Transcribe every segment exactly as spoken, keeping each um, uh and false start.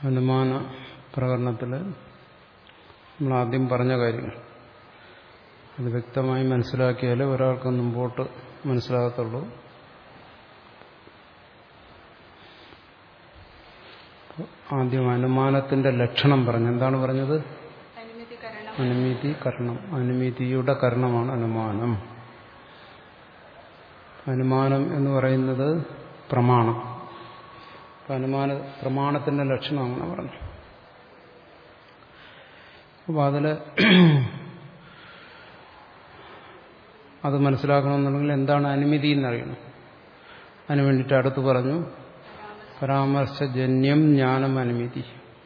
അനുമാന പ്രകരണത്തിൽ നമ്മൾ ആദ്യം പറഞ്ഞ കാര്യങ്ങൾ അത് വ്യക്തമായി മനസ്സിലാക്കിയാലേ ഒരാൾക്ക് മുമ്പോട്ട് മനസ്സിലാകത്തുള്ളൂ. ആദ്യം അനുമാനത്തിന്റെ ലക്ഷണം പറഞ്ഞു. എന്താണ് പറഞ്ഞത്? അനുമതി കരണം. അനുമതിയുടെ കരണമാണ് അനുമാനം. അനുമാനം എന്ന് പറയുന്നത് പ്രമാണം. അനുമാന പ്രമാണത്തിന്റെ ലക്ഷണം അങ്ങനെ പറഞ്ഞു. അപ്പോൾ അതില് അത് മനസ്സിലാക്കണമെന്നുണ്ടെങ്കിൽ എന്താണ് അനുമതി എന്നറിയണം. അതിനു വേണ്ടിയിട്ട് അടുത്ത് പറഞ്ഞു പരാമർശജന്യം ജ്ഞാനം അനുമതി.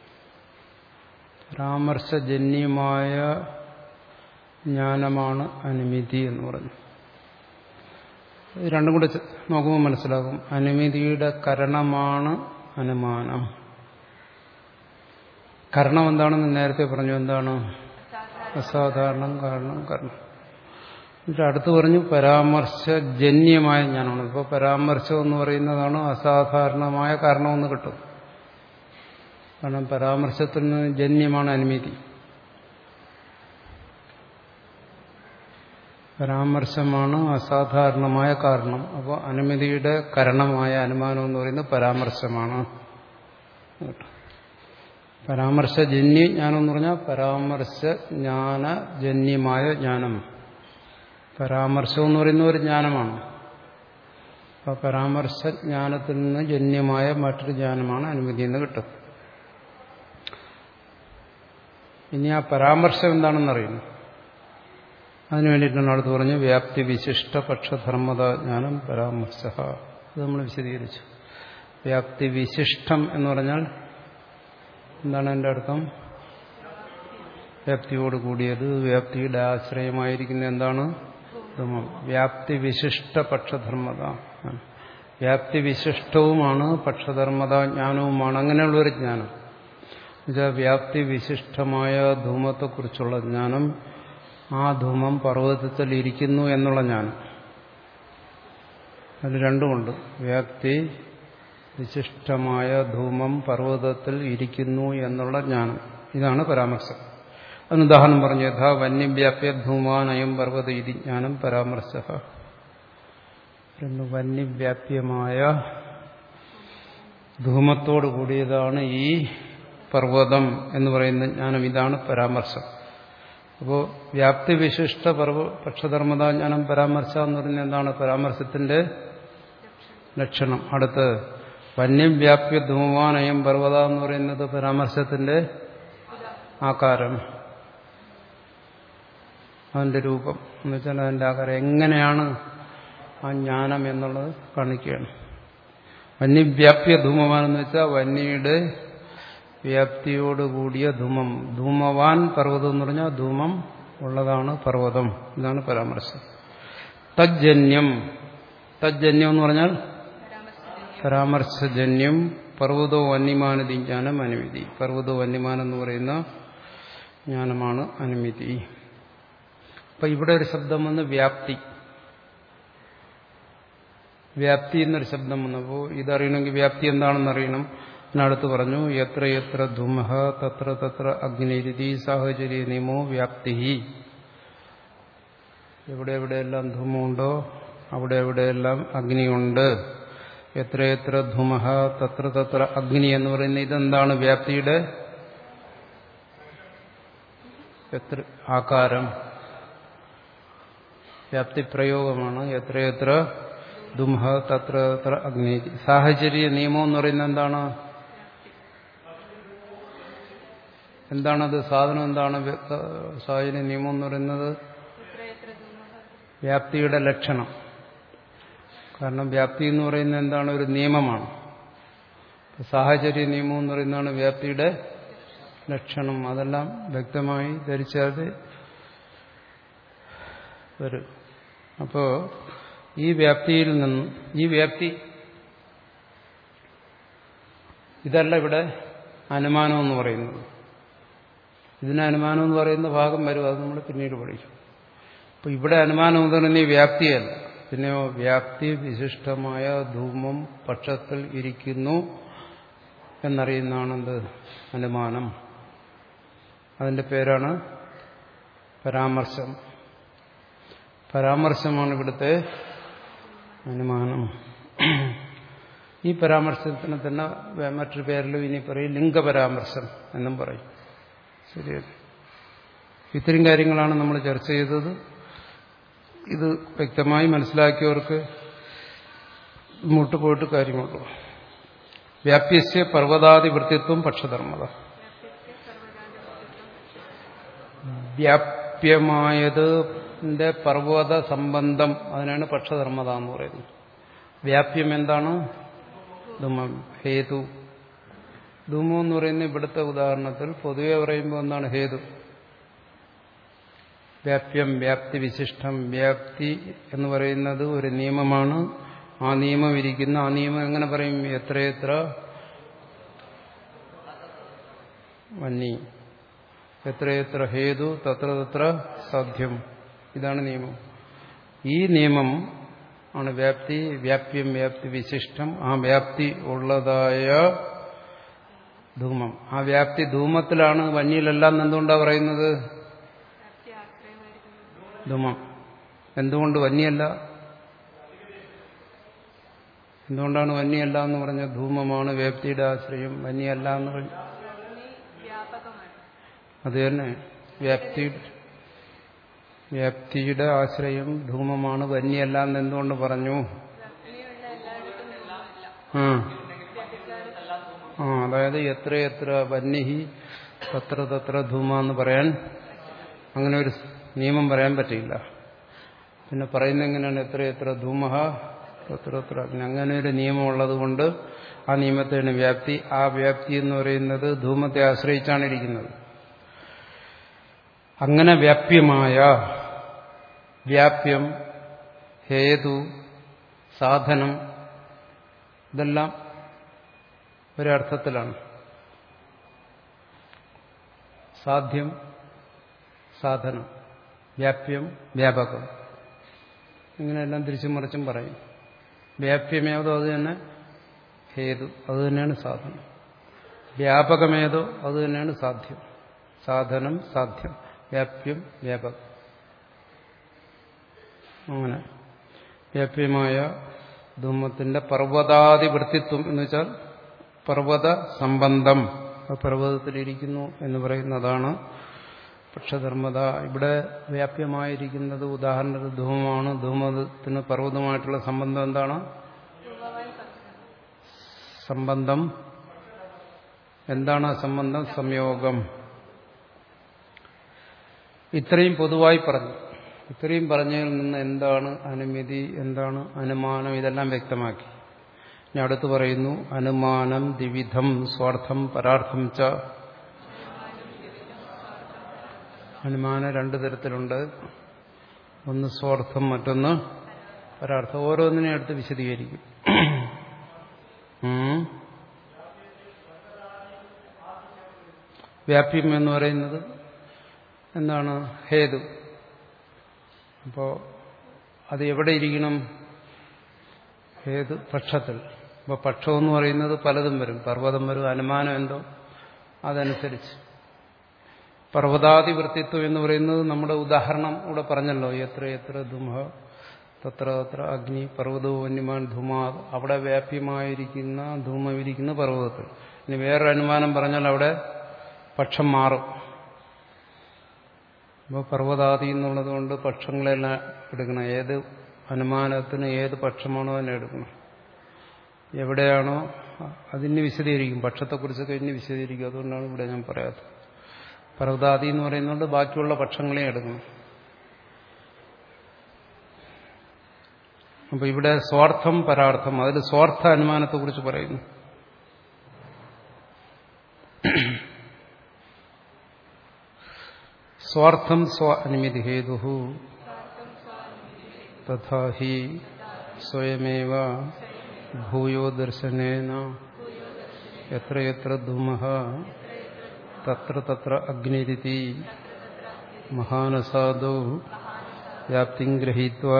പരാമർശജന്യമായ ജ്ഞാനമാണ് അനുമതി എന്ന് പറഞ്ഞു. രണ്ടും കൂടെ നോക്കുമ്പോൾ മനസ്സിലാകും. അനുമതിയുടെ കരണമാണ് അനുമാനം. കരണം എന്താണെന്ന് നേരത്തെ പറഞ്ഞു. എന്താണ്? അസാധാരണം കാരണം കരണം. എന്നിട്ട് അടുത്ത് പറഞ്ഞു പരാമർശജന്യമായ ജ്ഞാനമാണ്. ഇപ്പോൾ പരാമർശം എന്ന് പറയുന്നതാണ് അസാധാരണമായ കാരണമെന്ന് കിട്ടും. കാരണം പരാമർശത്തിൽ നിന്ന് ജന്യമാണ് അനുമതി. പരാമർശമാണ് അസാധാരണമായ കാരണം. അപ്പോൾ അനുമതിയുടെ കരണമായ അനുമാനം എന്ന് പറയുന്നത് പരാമർശമാണ്. പരാമർശജന്യ ജ്ഞാനം എന്ന് പറഞ്ഞാൽ പരാമർശജ്ഞാനജന്യമായ ജ്ഞാനം. പരാമർശം എന്ന് പറയുന്ന ഒരു ജ്ഞാനമാണ്. അപ്പോൾ പരാമർശജ്ഞാനത്തിൽ നിന്ന് ജന്യമായ മറ്റൊരു ജ്ഞാനമാണ് അനുമതി എന്ന് കിട്ടും. ഇനി ആ പരാമർശം എന്താണെന്ന് അറിയുന്നു. അതിനു വേണ്ടിയിട്ടാണ് അടുത്ത് പറഞ്ഞു വ്യാപ്തി വിശിഷ്ട പക്ഷധർമ്മത ജ്ഞാനം പരാമർശ. അത് നമ്മൾ വിശദീകരിച്ചു. വ്യാപ്തി വിശിഷ്ടം എന്ന് പറഞ്ഞാൽ എന്താണ് എൻ്റെ അർത്ഥം? വ്യാപ്തിയോട് കൂടിയത്, വ്യാപ്തിയുടെ ആശ്രയമായിരിക്കുന്ന എന്താണ്? വ്യാപ്തി വിശിഷ്ട പക്ഷധർമ്മത. വ്യാപ്തി വിശിഷ്ടവുമാണ് പക്ഷധർമ്മത ജ്ഞാനവുമാണ്. അങ്ങനെയുള്ളൊരു ജ്ഞാനം എന്നുവെച്ചാൽ വ്യാപ്തി വിശിഷ്ടമായ ധൂമത്തെക്കുറിച്ചുള്ള ജ്ഞാനം. ആ ധൂമം പർവ്വതത്തിൽ ഇരിക്കുന്നു എന്നുള്ള ജ്ഞാനം. അത് രണ്ടുമുണ്ട്. വ്യാപ്തി വിശിഷ്ടമായ ധൂമം പർവ്വതത്തിൽ ഇരിക്കുന്നു എന്നുള്ള ജ്ഞാനം. ഇതാണ് പരാമർശം. അതിന് ഉദാഹരണം പറഞ്ഞു. യഥാ വന്യവ്യാപ്യ ധൂമാനയം പർവ്വത ഇതി ജ്ഞാനം പരാമർശ. വന്യവ്യാപ്യമായ ധൂമത്തോടു കൂടിയതാണ് ഈ പർവ്വതം എന്ന് പറയുന്ന ജ്ഞാനം. ഇതാണ് പരാമർശം. അപ്പോൾ വ്യാപ്തി വിശിഷ്ട പർവ പക്ഷധർമ്മതാ ജ്ഞാനം പരാമർശ എന്ന് പറയുന്നത് എന്താണ്? പരാമർശത്തിന്റെ ലക്ഷണം. അടുത്ത് വന്യവ്യാപ്യ ധൂമാനയം പർവ്വത എന്ന് പറയുന്നത് പരാമർശത്തിന്റെ ആകാരം, അതിന്റെ രൂപം എന്ന് വെച്ചാൽ അതിന്റെ ആകാരം. എങ്ങനെയാണ് ആ ജ്ഞാനം എന്നുള്ളത് കാണിക്കുകയാണ്. വന്യവ്യാപ്യ ധൂമവാൻ എന്ന് വെച്ചാൽ വന്യയുടെ വ്യാപ്തിയോടുകൂടിയ ധൂമം. ധൂമവാൻ പർവ്വതം എന്ന് പറഞ്ഞാൽ ധൂമം ഉള്ളതാണ് പർവ്വതം. ഇതാണ് പരാമർശം. തജ്ജന്യം. തജ്ജന്യം എന്ന് പറഞ്ഞാൽ പരാമർശജന്യം. പർവ്വതോ വന്യമാനതി ജ്ഞാനം അനുമതി. പർവ്വതോ വന്യമാനം എന്ന് പറയുന്ന ജ്ഞാനമാണ് അനുമതി. അപ്പൊ ഇവിടെ ഒരു ശബ്ദം വന്ന് വ്യാപ്തി. വ്യാപ്തി എന്നൊരു ശബ്ദം വന്നപ്പോൾ ഇതറിയണമെങ്കിൽ വ്യാപ്തി എന്താണെന്ന് അറിയണം. അതിനടുത്ത് പറഞ്ഞു യത്ര യത്ര ധൂമഃ തത്ര തത്ര അഗ്നിരിതി സാഹചര്യ നിയമോ വ്യാപ്തി. എവിടെ എവിടെയെല്ലാം ധൂമമുണ്ടോ അവിടെ എവിടെയെല്ലാം അഗ്നിയുണ്ട്. എത്ര എത്ര ധൂമഃ തത്ര തത്ര അഗ്നി എന്ന് പറയുന്നത് ഇതെന്താണ്? വ്യാപ്തിയുടെ എത്ര ആകാരം, വ്യാപ്തി പ്രയോഗമാണ്. എത്ര എത്ര ധൂമഃ തത്ര തത്ര അഗ്നി. സാഹചര്യ നിയമം എന്ന് പറയുന്നത് എന്താണ്? എന്താണത്? സാധനം എന്താണ്? സാഹചര്യ നിയമം എന്ന് പറയുന്നത് വ്യാപ്തിയുടെ ലക്ഷണം. കാരണം വ്യാപ്തി എന്ന് പറയുന്നത് എന്താണ്? ഒരു നിയമമാണ്. സാഹചര്യ നിയമം എന്ന് പറയുന്നതാണ് വ്യാപ്തിയുടെ ലക്ഷണം. അതെല്ലാം വ്യക്തമായി ധരിച്ചാൽ വരും. അപ്പോ ഈ വ്യാപ്തിയിൽ നിന്നും ഈ വ്യാപ്തി ഇതല്ല ഇവിടെ അനുമാനം എന്ന് പറയുന്നത്. ഇതിന് അനുമാനം എന്ന് പറയുന്ന ഭാഗം വരും. അത് നമ്മൾ പിന്നീട് പഠിക്കും. അപ്പൊ ഇവിടെ അനുമാനം എന്ന് പറയുന്നത് ഈ വ്യാപ്തിയല്ല. പിന്നെയോ വ്യാപ്തി വിശിഷ്ടമായ ധൂമം പക്ഷത്തിൽ ഇരിക്കുന്നു എന്നറിയുന്നതാണെന്ത്? അനുമാനം. അതിന്റെ പേരാണ് പരാമർശം. പരാമർശമാണ് ഇവിടുത്തെ അനുമാനം. ഈ പരാമർശത്തിന് തന്നെ മറ്റൊരു പേരിലും ഇനി പറയും ലിംഗപരാമർശം എന്നും പറയും. ശരിയല്ലേ? ഇത്രയും കാര്യങ്ങളാണ് നമ്മൾ ചർച്ച ചെയ്തത്. ഇത് വ്യക്തമായി മനസ്സിലാക്കിയവർക്ക് മുമ്പോട്ട് പോയിട്ട് കാര്യമുള്ളൂ. വ്യാപ്യസ്യ പർവ്വതാദിവൃത്തിത്വം പക്ഷധർമ്മത. വ്യാപ്യമായതിന്റെ പർവ്വത സംബന്ധം, അതിനാണ് പക്ഷധർമ്മത എന്ന് പറയുന്നത്. വ്യാപ്യം എന്താണ്? ധൂമം. ഹേതു. ധൂമം എന്ന് പറയുന്ന ഇവിടുത്തെ ഉദാഹരണത്തിൽ പൊതുവെ പറയുമ്പോൾ എന്താണ് ഹേതു? വ്യാപ്യം, വ്യാപ്തി വിശിഷ്ടം. വ്യാപ്തി എന്ന് പറയുന്നത് ഒരു നിയമമാണ്. ആ നിയമം ഇരിക്കുന്ന ആ നിയമം എങ്ങനെ പറയും? എത്രയെത്ര വന്നി, എത്രയെത്ര ഹേതു തത്ര തത്ര സാധ്യം. ഇതാണ് നിയമം. ഈ നിയമം ആണ് വ്യാപ്തി. വ്യാപ്യം, വ്യാപ്തി വിശിഷ്ടം. ആ വ്യാപ്തി ഉള്ളതായ ധൂമം. ആ വ്യാപ്തി ധൂമത്തിലാണ്, വന്യയിലെല്ലാം. എന്തുകൊണ്ടാണ് പറയുന്നത് ധൂമം? എന്തുകൊണ്ട് വന്യല്ല? എന്തുകൊണ്ടാണ് വന്യല്ല എന്ന് പറഞ്ഞ? ധൂമമാണ് വ്യാപ്തിയുടെ ആശ്രയം. വന്യല്ല എന്ന് പറഞ്ഞു. അത് തന്നെ, വ്യാപ്തി വ്യാപ്തിയുടെ ആശ്രയം ധൂമമാണ്, വന്യല്ല എന്ന് എന്തുകൊണ്ട് പറഞ്ഞു? ആ ആ അതായത് എത്രയെത്ര വന്യഹി തത്ര തത്ര ധൂമ എന്ന് പറയാൻ, അങ്ങനെ ഒരു നിയമം പറയാൻ പറ്റില്ല. പിന്നെ പറയുന്ന എങ്ങനെയാണ്? എത്രയെത്ര ധൂമഹ തത്ര തത്ര അഗ്നി. അങ്ങനെ ഒരു നിയമമുള്ളത് കൊണ്ട് ആ നിയമത്തെയാണ് വ്യാപ്തി. ആ വ്യാപ്തി എന്ന് പറയുന്നത് ധൂമത്തെ ആശ്രയിച്ചാണ് ഇരിക്കുന്നത്. അങ്ങനെ വ്യാപ്യമായ വ്യാപ്യം, ഹേതു, സാധനം, ഇതെല്ലാം ഒരർത്ഥത്തിലാണ്. സാധ്യം, സാധനം, വ്യാപ്യം, വ്യാപകം, ഇങ്ങനെയെല്ലാം തിരിച്ചും മറിച്ചും പറയും. വ്യാപ്യമേതോ അത് തന്നെ ഹേതു, അത് തന്നെയാണ് സാധനം. വ്യാപകമേതോ അത് തന്നെയാണ് സാധ്യം. സാധനം, സാധ്യം, വ്യാപ്യം, വ്യാപകം. അങ്ങനെ വ്യാപ്യമായ ധൂമത്തിന്റെ പർവ്വതാദിവൃത്തിത്വം എന്ന് വെച്ചാൽ പർവ്വത സംബന്ധം, പർവ്വതത്തിലിരിക്കുന്നു എന്ന് പറയുന്നതാണ് പക്ഷധർമ്മത. ഇവിടെ വ്യാപ്യമായിരിക്കുന്നത് ഉദാഹരണത്തിന് ധൂമമാണ്. ധൂമത്തിന് പർവ്വതമായിട്ടുള്ള സംബന്ധം എന്താണ്? സംബന്ധം എന്താണ്? ആ സംബന്ധം സംയോഗം. ഇത്രയും പൊതുവായി പറഞ്ഞു. ഇത്രയും പറഞ്ഞതിൽ നിന്ന് എന്താണ് അനുമതി, എന്താണ് അനുമാനം, ഇതെല്ലാം വ്യക്തമാക്കി. ഇനി അടുത്ത് പറയുന്നു അനുമാനം ദ്വിവിധം സ്വാർത്ഥം പരാർത്ഥം ച. അനുമാനം രണ്ടു തരത്തിലുണ്ട്. ഒന്ന് സ്വാർത്ഥം, മറ്റൊന്ന് പരാർത്ഥം. ഓരോന്നിനെ അടുത്ത് വിശദീകരിക്കും. വ്യാപ്യം എന്ന് പറയുന്നത് എന്താണ്? ഹേതു. അപ്പോൾ അത് എവിടെ ഇരിക്കണം? ഹേതു പക്ഷത്തിൽ. അപ്പോൾ പക്ഷം എന്ന് പറയുന്നത് പലതും വരും. പർവ്വതം വരും, അനുമാനം എന്തോ അതനുസരിച്ച്. പർവ്വതാദിവൃത്തിത്വം എന്ന് പറയുന്നത് നമ്മുടെ ഉദാഹരണം ഇവിടെ പറഞ്ഞല്ലോ. എത്ര എത്ര ധൂമ തത്ര തത്ര അഗ്നി പർവ്വതവും വന്യമാൻ ധൂമാ. അവിടെ വ്യാപ്യമായിരിക്കുന്ന ധൂമമിരിക്കുന്ന പർവ്വതത്തിൽ. ഇനി വേറൊരു അനുമാനം പറഞ്ഞാൽ അവിടെ പക്ഷം മാറും. അപ്പോൾ പർവ്വതാദി എന്നുള്ളത് കൊണ്ട് പക്ഷങ്ങളെല്ലാം എടുക്കണം. ഏത് അനുമാനത്തിന് ഏത് പക്ഷമാണോ അതിനെ എടുക്കണം. എവിടെയാണോ അതിന് വിശദീകരിക്കും. പക്ഷത്തെക്കുറിച്ചൊക്കെ ഇനി വിശദീകരിക്കും. അതുകൊണ്ടാണ് ഇവിടെ ഞാൻ പറയാത്തത്. പർവ്വതാദി എന്ന് പറയുന്നതുകൊണ്ട് ബാക്കിയുള്ള പക്ഷങ്ങളെ എടുക്കണം. അപ്പൊ ഇവിടെ സ്വാർത്ഥം പരാർത്ഥം, അതിൽ സ്വാർത്ഥ അനുമാനത്തെക്കുറിച്ച് പറയുന്നു. സ്വാർത്ഥം സ്വ അനുമതി ഹേതു തഥാ ഹി സ്വയമേവ ഭൂയോ ദർശനേന യത്ര യത്ര ധൂമഃ തത്ര തത്ര അഗ്നിരിതി മഹാനസാദോ വ്യാപ്തിം ഗൃഹീത്വാ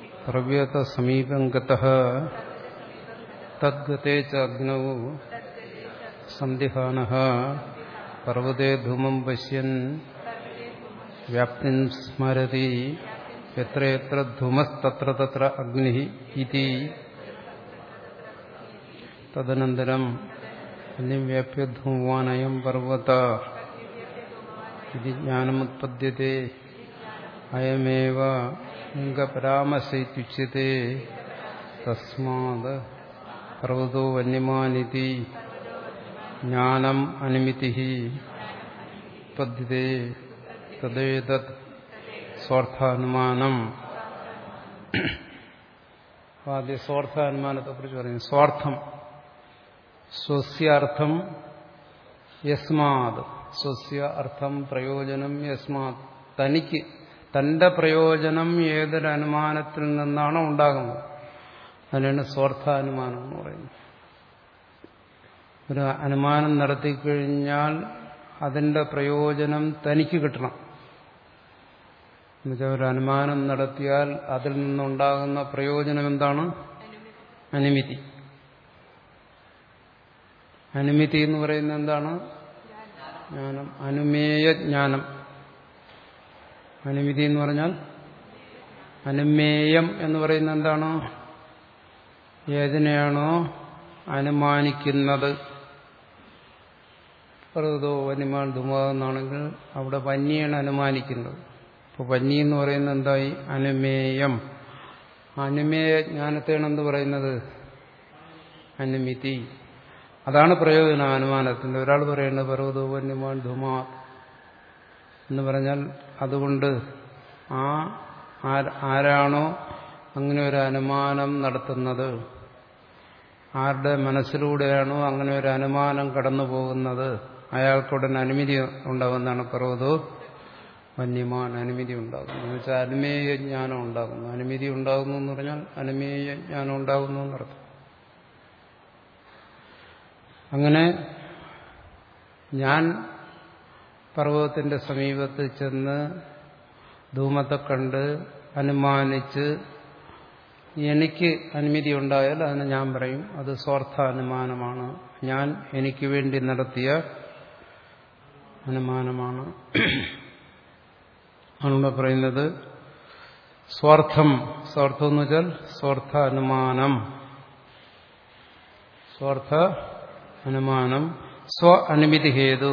പ്രവ്യത സമീപം ഗതഃ തദ്ഗതേ ച അഗ്നൗ സന്ദിഹാനഃ പർവ്വതേ ധൂമം പശ്യൻ വ്യാപ്തിം സ്മരതി യത്ര യത്ര ധൂമസ്തത്ര തത്ര അഗ്നിഃ ഇതി തദനന്തരം അന്യം വ്യാപ്യ ധൂമവാനയം പർവ്വതഃ ഇതി ജ്ഞാനമുത്പദ്യത്തെ അയമേവ ലിംഗപരാമർശൈത്യുച്യത്തെ തസ്മാത് പർവ്വതോ വന്യമാനിതി ജ്ഞാനം അനുമിതിഃ ഉത്പദ്യത്തെ തദേതത് സ്വാർത്ഥാനുമാനം. ആദ്യ സ്വാർത്ഥാനുമാനത്തെ കുറിച്ച് പറയുന്നു. സ്വാർത്ഥം സ്വസ്യാർത്ഥം യസ്മാത്, സ്വസ്യ അർത്ഥം പ്രയോജനം യസ്മാത്, തനിക്ക് തന്റെ പ്രയോജനം ഏതൊരു അനുമാനത്തിൽ നിന്നാണോ ഉണ്ടാകുന്നത് അതിനാണ് സ്വാർത്ഥാനുമാനം എന്ന് പറയുന്നത്. ഒരു അനുമാനം നടത്തിക്കഴിഞ്ഞാൽ അതിന്റെ പ്രയോജനം തനിക്ക് കിട്ടണം. എന്നുവെച്ചാൽ ഒരു അനുമാനം നടത്തിയാൽ അതിൽ നിന്നുണ്ടാകുന്ന പ്രയോജനം എന്താണ്? അനുമിതി. അനുമിതി എന്ന് പറയുന്നത് എന്താണ്? ജ്ഞാനം, അനുമേയ ജ്ഞാനം. അനുമിതി എന്ന് പറഞ്ഞാൽ അനുമേയം എന്ന് പറയുന്നത് എന്താണ്? ഏതിനെയാണോ അനുമാനിക്കുന്നത്. പർവ്വതോ വന്യമാൻ ധൂമാണെന്നാണെങ്കിൽ അവിടെ വന്യാണ് അനുമാനിക്കുന്നത്. അപ്പോൾ വന്നി എന്ന് പറയുന്നത് എന്തായി? അനുമേയം. അനുമേയ ജ്ഞാനത്തെയാണ് എന്ത് പറയുന്നത്? അനുമിതി. അതാണ് പ്രയോജനം അനുമാനത്തിന്റെ. ഒരാൾ പറയുന്നത് പർവ്വതോ വന്യമാൻ ധൂമാ എന്ന് പറഞ്ഞാൽ അതുകൊണ്ട് ആ ആരാണോ അങ്ങനെ ഒരു അനുമാനം നടത്തുന്നത്, ആരുടെ മനസ്സിലൂടെയാണോ അങ്ങനെ ഒരു അനുമാനം കടന്നു പോകുന്നത്, അയാൾക്കുടൻ അനുമതി ഉണ്ടാകുന്നതാണ് പർവ്വതോ വന്യമാൻ. അനുമതി ഉണ്ടാകുന്നു എന്ന് വെച്ചാൽ അനുമേയ ജ്ഞാനം ഉണ്ടാകുന്നു. അനുമതി ഉണ്ടാകുന്നു എന്ന് പറഞ്ഞാൽ അനുമേയ ജ്ഞാനം ഉണ്ടാകുന്നു എന്നർത്ഥം. അങ്ങനെ ഞാൻ പർവ്വതത്തിന്റെ സമീപത്ത് ചെന്ന് ധൂമത്തെ കണ്ട് അനുമാനിച്ച് എനിക്ക് അനുമതി ഉണ്ടായാൽ അതിന് ഞാൻ പറയും അത് സ്വാർത്ഥാനുമാനമാണ്, ഞാൻ എനിക്ക് വേണ്ടി നടത്തിയ അനുമാനമാണ്. ആണ് പറയുന്നത് സ്വാർത്ഥം. സ്വാർത്ഥം എന്ന് വെച്ചാൽ സ്വാർത്ഥ അനുമാനം. സ്വാർത്ഥ അനുമാനം സ്വ അനുമതി ഹേതു.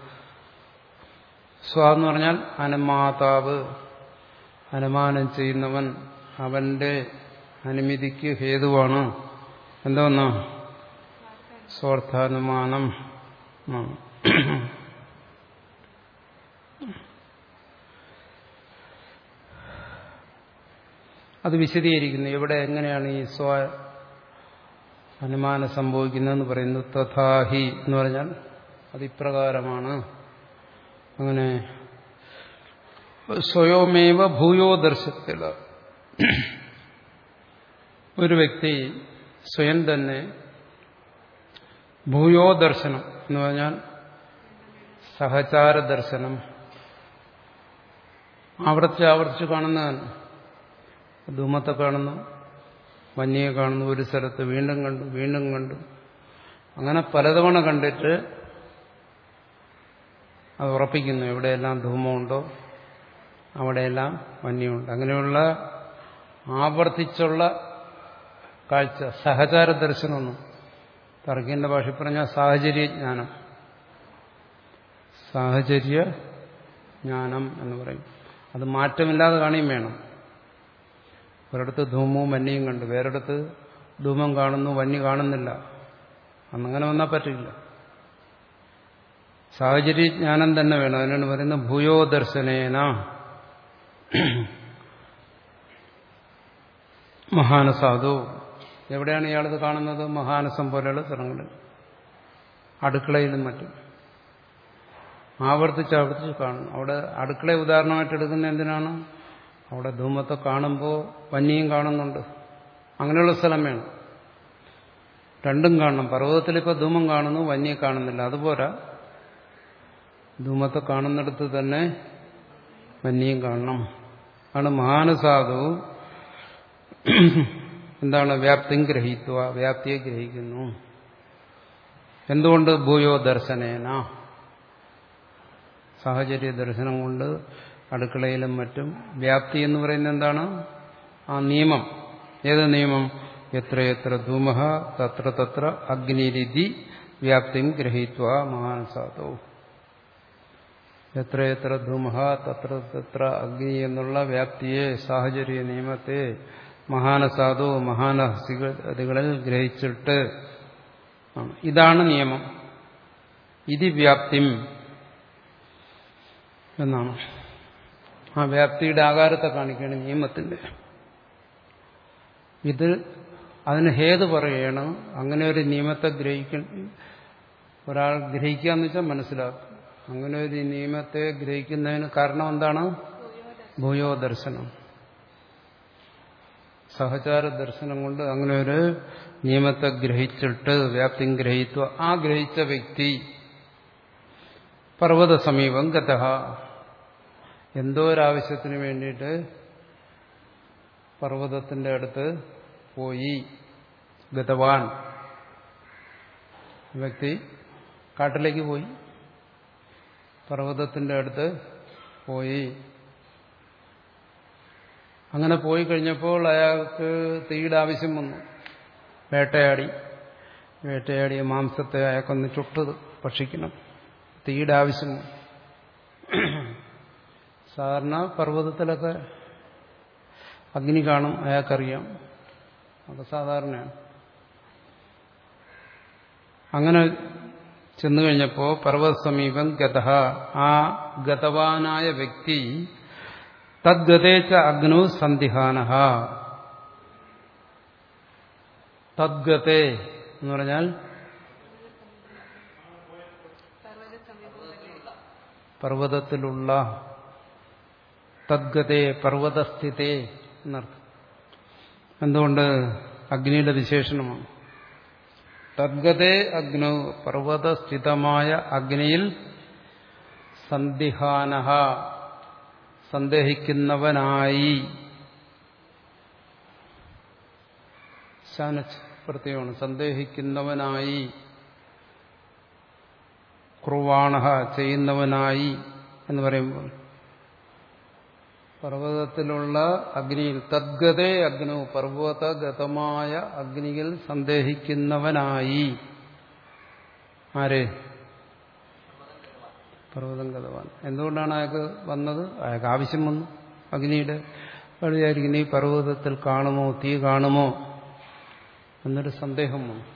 സ്വ എന്ന് പറഞ്ഞാൽ അനുമാതാവ്, അനുമാനം ചെയ്യുന്നവൻ, അവന്റെ അനുമതിക്ക് ഹേതുവാണ്. എന്തോന്നാ? സ്വാർത്ഥാനുമാനം. അത് വിശദീകരിക്കുന്നു. ഇവിടെ എങ്ങനെയാണ് ഈ സ്വ അനുമാനം സംഭവിക്കുന്നതെന്ന് പറയുന്നു. തഥാഹി എന്ന് പറഞ്ഞാൽ അത് ഇപ്രകാരമാണ്. അങ്ങനെ സ്വയമേവ ഭൂയോ ദർശത്തില് ഒരു വ്യക്തി സ്വയം തന്നെ ഭൂയോ ദർശനം എന്ന് പറഞ്ഞാൽ സഹചാര ദർശനം, ആവർത്തിച്ച് ആവർത്തിച്ച് കാണുന്നതാണ്. ധൂമത്തെ കാണുന്നു, വന്യയെ കാണുന്നു, ഒരു സ്ഥലത്ത് വീണ്ടും കണ്ടു, വീണ്ടും കണ്ടു, അങ്ങനെ പലതവണ കണ്ടിട്ട് അത് ഉറപ്പിക്കുന്നു. എവിടെയെല്ലാം ധൂമമുണ്ടോ അവിടെയെല്ലാം വന്യമുണ്ട്. അങ്ങനെയുള്ള ആവർത്തിച്ചുള്ള കാഴ്ച സഹചാര ദർശനമൊന്നും തർക്കിന്റെ ഭാഷ പറഞ്ഞാൽ സാഹചര്യജ്ഞാനം. സാഹചര്യ ജ്ഞാനം എന്ന് പറയും. അത് മാറ്റമില്ലാതെ കാണുകയും വേണം. ഒരിടത്ത് ധൂമവും വന്യയും കണ്ടു, വേറെടുത്ത് ധൂമം കാണുന്നു, വന്യ കാണുന്നില്ല. അന്നങ്ങനെ വന്നാൽ പറ്റില്ല. സാഹചര്യജ്ഞാനം തന്നെ വേണം. അതിനാണ് പറയുന്നത് ഭൂയോ ദർശനേന മഹാനസാധു. എവിടെയാണ് ഇയാളത് കാണുന്നത്? മഹാനസം പോലെയുള്ള സ്ഥലങ്ങളിൽ, അടുക്കളയിലും മറ്റും ആവർത്തിച്ച് ആവർത്തിച്ച് കാണും. അവിടെ അടുക്കളയെ ഉദാഹരണമായിട്ട് എടുക്കുന്ന എന്തിനാണ്? അവിടെ ധൂമത്തെ കാണുമ്പോൾ വന്യയും കാണുന്നുണ്ട്. അങ്ങനെയുള്ള സ്ഥലം വേണം. രണ്ടും കാണണം. പർവ്വതത്തിലിപ്പോൾ ധൂമം കാണുന്നു, വന്യെ കാണുന്നില്ല. അതുപോലെ ധൂമത്തെ കാണുന്നിടത്ത് തന്നെ വന്യയും കാണണം. ആണ് മഹാനുസാധു എന്താണ്? വ്യാപ്തി ഗ്രഹിക്കുക, വ്യാപ്തിയെ ഗ്രഹിക്കുന്നു. എന്തുകൊണ്ട് ഭൂയോ ദർശനേന? സാഹചര്യ ദർശനം കൊണ്ട് അടുക്കളയിലും മറ്റും വ്യാപ്തി എന്ന് പറയുന്നത് എന്താണ്? ആ നിയമം. ഏത് നിയമം? എത്ര എത്ര ധൂമഃ തത്ര തത്ര അഗ്നിരിതി വ്യാപ്തിം ഗ്രഹീത്വ മഹാനസാദോ. എത്ര എത്ര ധൂമഃ തത്ര തത്ര അഗ്നി എന്നുള്ള വ്യാപ്തിയെ, സാഹചര്യ നിയമത്തെ മഹാനസാദോ മഹാനസികളിൽ ഗ്രഹിച്ചിട്ട് ഇതാണ് നിയമം, ഇതി വ്യാപ്തിം എന്നാണ്. ആ വ്യാപ്തിയുടെ ആകാരത്തെ കാണിക്കുകയാണ് നിയമത്തിന്റെ. ഇത് അതിന് ഹേതു പറയുകയാണ്. അങ്ങനെ ഒരു നിയമത്തെ ഗ്രഹിക്ക ഒരാൾ ഗ്രഹിക്കുക എന്ന് വെച്ചാൽ മനസ്സിലാക്കുക. അങ്ങനെ ഒരു നിയമത്തെ ഗ്രഹിക്കുന്നതിന് കാരണം എന്താണ്? ഭൂയോ ദർശനം, സഹചാര ദർശനം കൊണ്ട് അങ്ങനെ ഒരു നിയമത്തെ ഗ്രഹിച്ചിട്ട് വ്യാപ്തി ഗ്രഹിത്വ, ആ ഗ്രഹിച്ച വ്യക്തി പർവ്വത സമീപം ഗതഃ, എന്തോ ഒരാവശ്യത്തിന് വേണ്ടിയിട്ട് പർവ്വതത്തിന്റെ അടുത്ത് പോയി. ഗതവാൻ, വ്യക്തി കാട്ടിലേക്ക് പോയി, പർവ്വതത്തിന്റെ അടുത്ത് പോയി. അങ്ങനെ പോയി കഴിഞ്ഞപ്പോൾ അയാൾക്ക് തീയുടെ ആവശ്യം വന്നു. വേട്ടയാടി വേട്ടയാടിയ മാംസത്തെ അയാൾക്കൊന്ന് ചുട്ട് ഭക്ഷിക്കണം. തീയുടെ ആവശ്യം. സാധാരണ പർവ്വതത്തിലൊക്കെ അഗ്നി കാണും, അയാൾക്കറിയാം, അത് സാധാരണയാണ്. അങ്ങനെ ചെന്നു കഴിഞ്ഞപ്പോൾ പർവ്വത സമീപം ഗതഃ, ആ ഗതവാനായ വ്യക്തി തദ്ഗതേച്ച അഗ്നു സന്ദിഹാനഃ. തദ്ഗതേ എന്ന് പറഞ്ഞാൽ പർവ്വതത്തിലുള്ള, തദ്ഗതേ പർവ്വതസ്ഥിതേ എന്നർത്ഥം. എന്തുകൊണ്ട്? അഗ്നിയുടെ വിശേഷണമാണ്. തദ്ഗതേ അഗ്നു, പർവ്വതസ്ഥിതമായ അഗ്നിയിൽ സന്ദിഹാനഃ, സന്ദേഹിക്കുന്നവനായി. ശാനച്ച് പ്രത്യയമാണ്. സന്ദേഹിക്കുന്നവനായി. ക്രുവാണഃ, ചെയ്യുന്നവനായി എന്ന് പറയുമ്പോൾ പർവ്വതത്തിലുള്ള അഗ്നിയിൽ, തദ്ഗതേ അഗ്നു, പർവ്വതഗതമായ അഗ്നിയിൽ സന്ദേഹിക്കുന്നവനായി. ആര്? പർവ്വതം ഗതവാൻ. എന്തുകൊണ്ടാണ് അയാൾക്ക് വന്നത്? അയാൾക്ക് ആവശ്യം വന്നു അഗ്നിയുടെ. അയാൾ വിചാരിക്കുന്നു ഈ പർവ്വതത്തിൽ കാണുമോ, തീ കാണുമോ എന്നൊരു സന്ദേഹം വന്നു.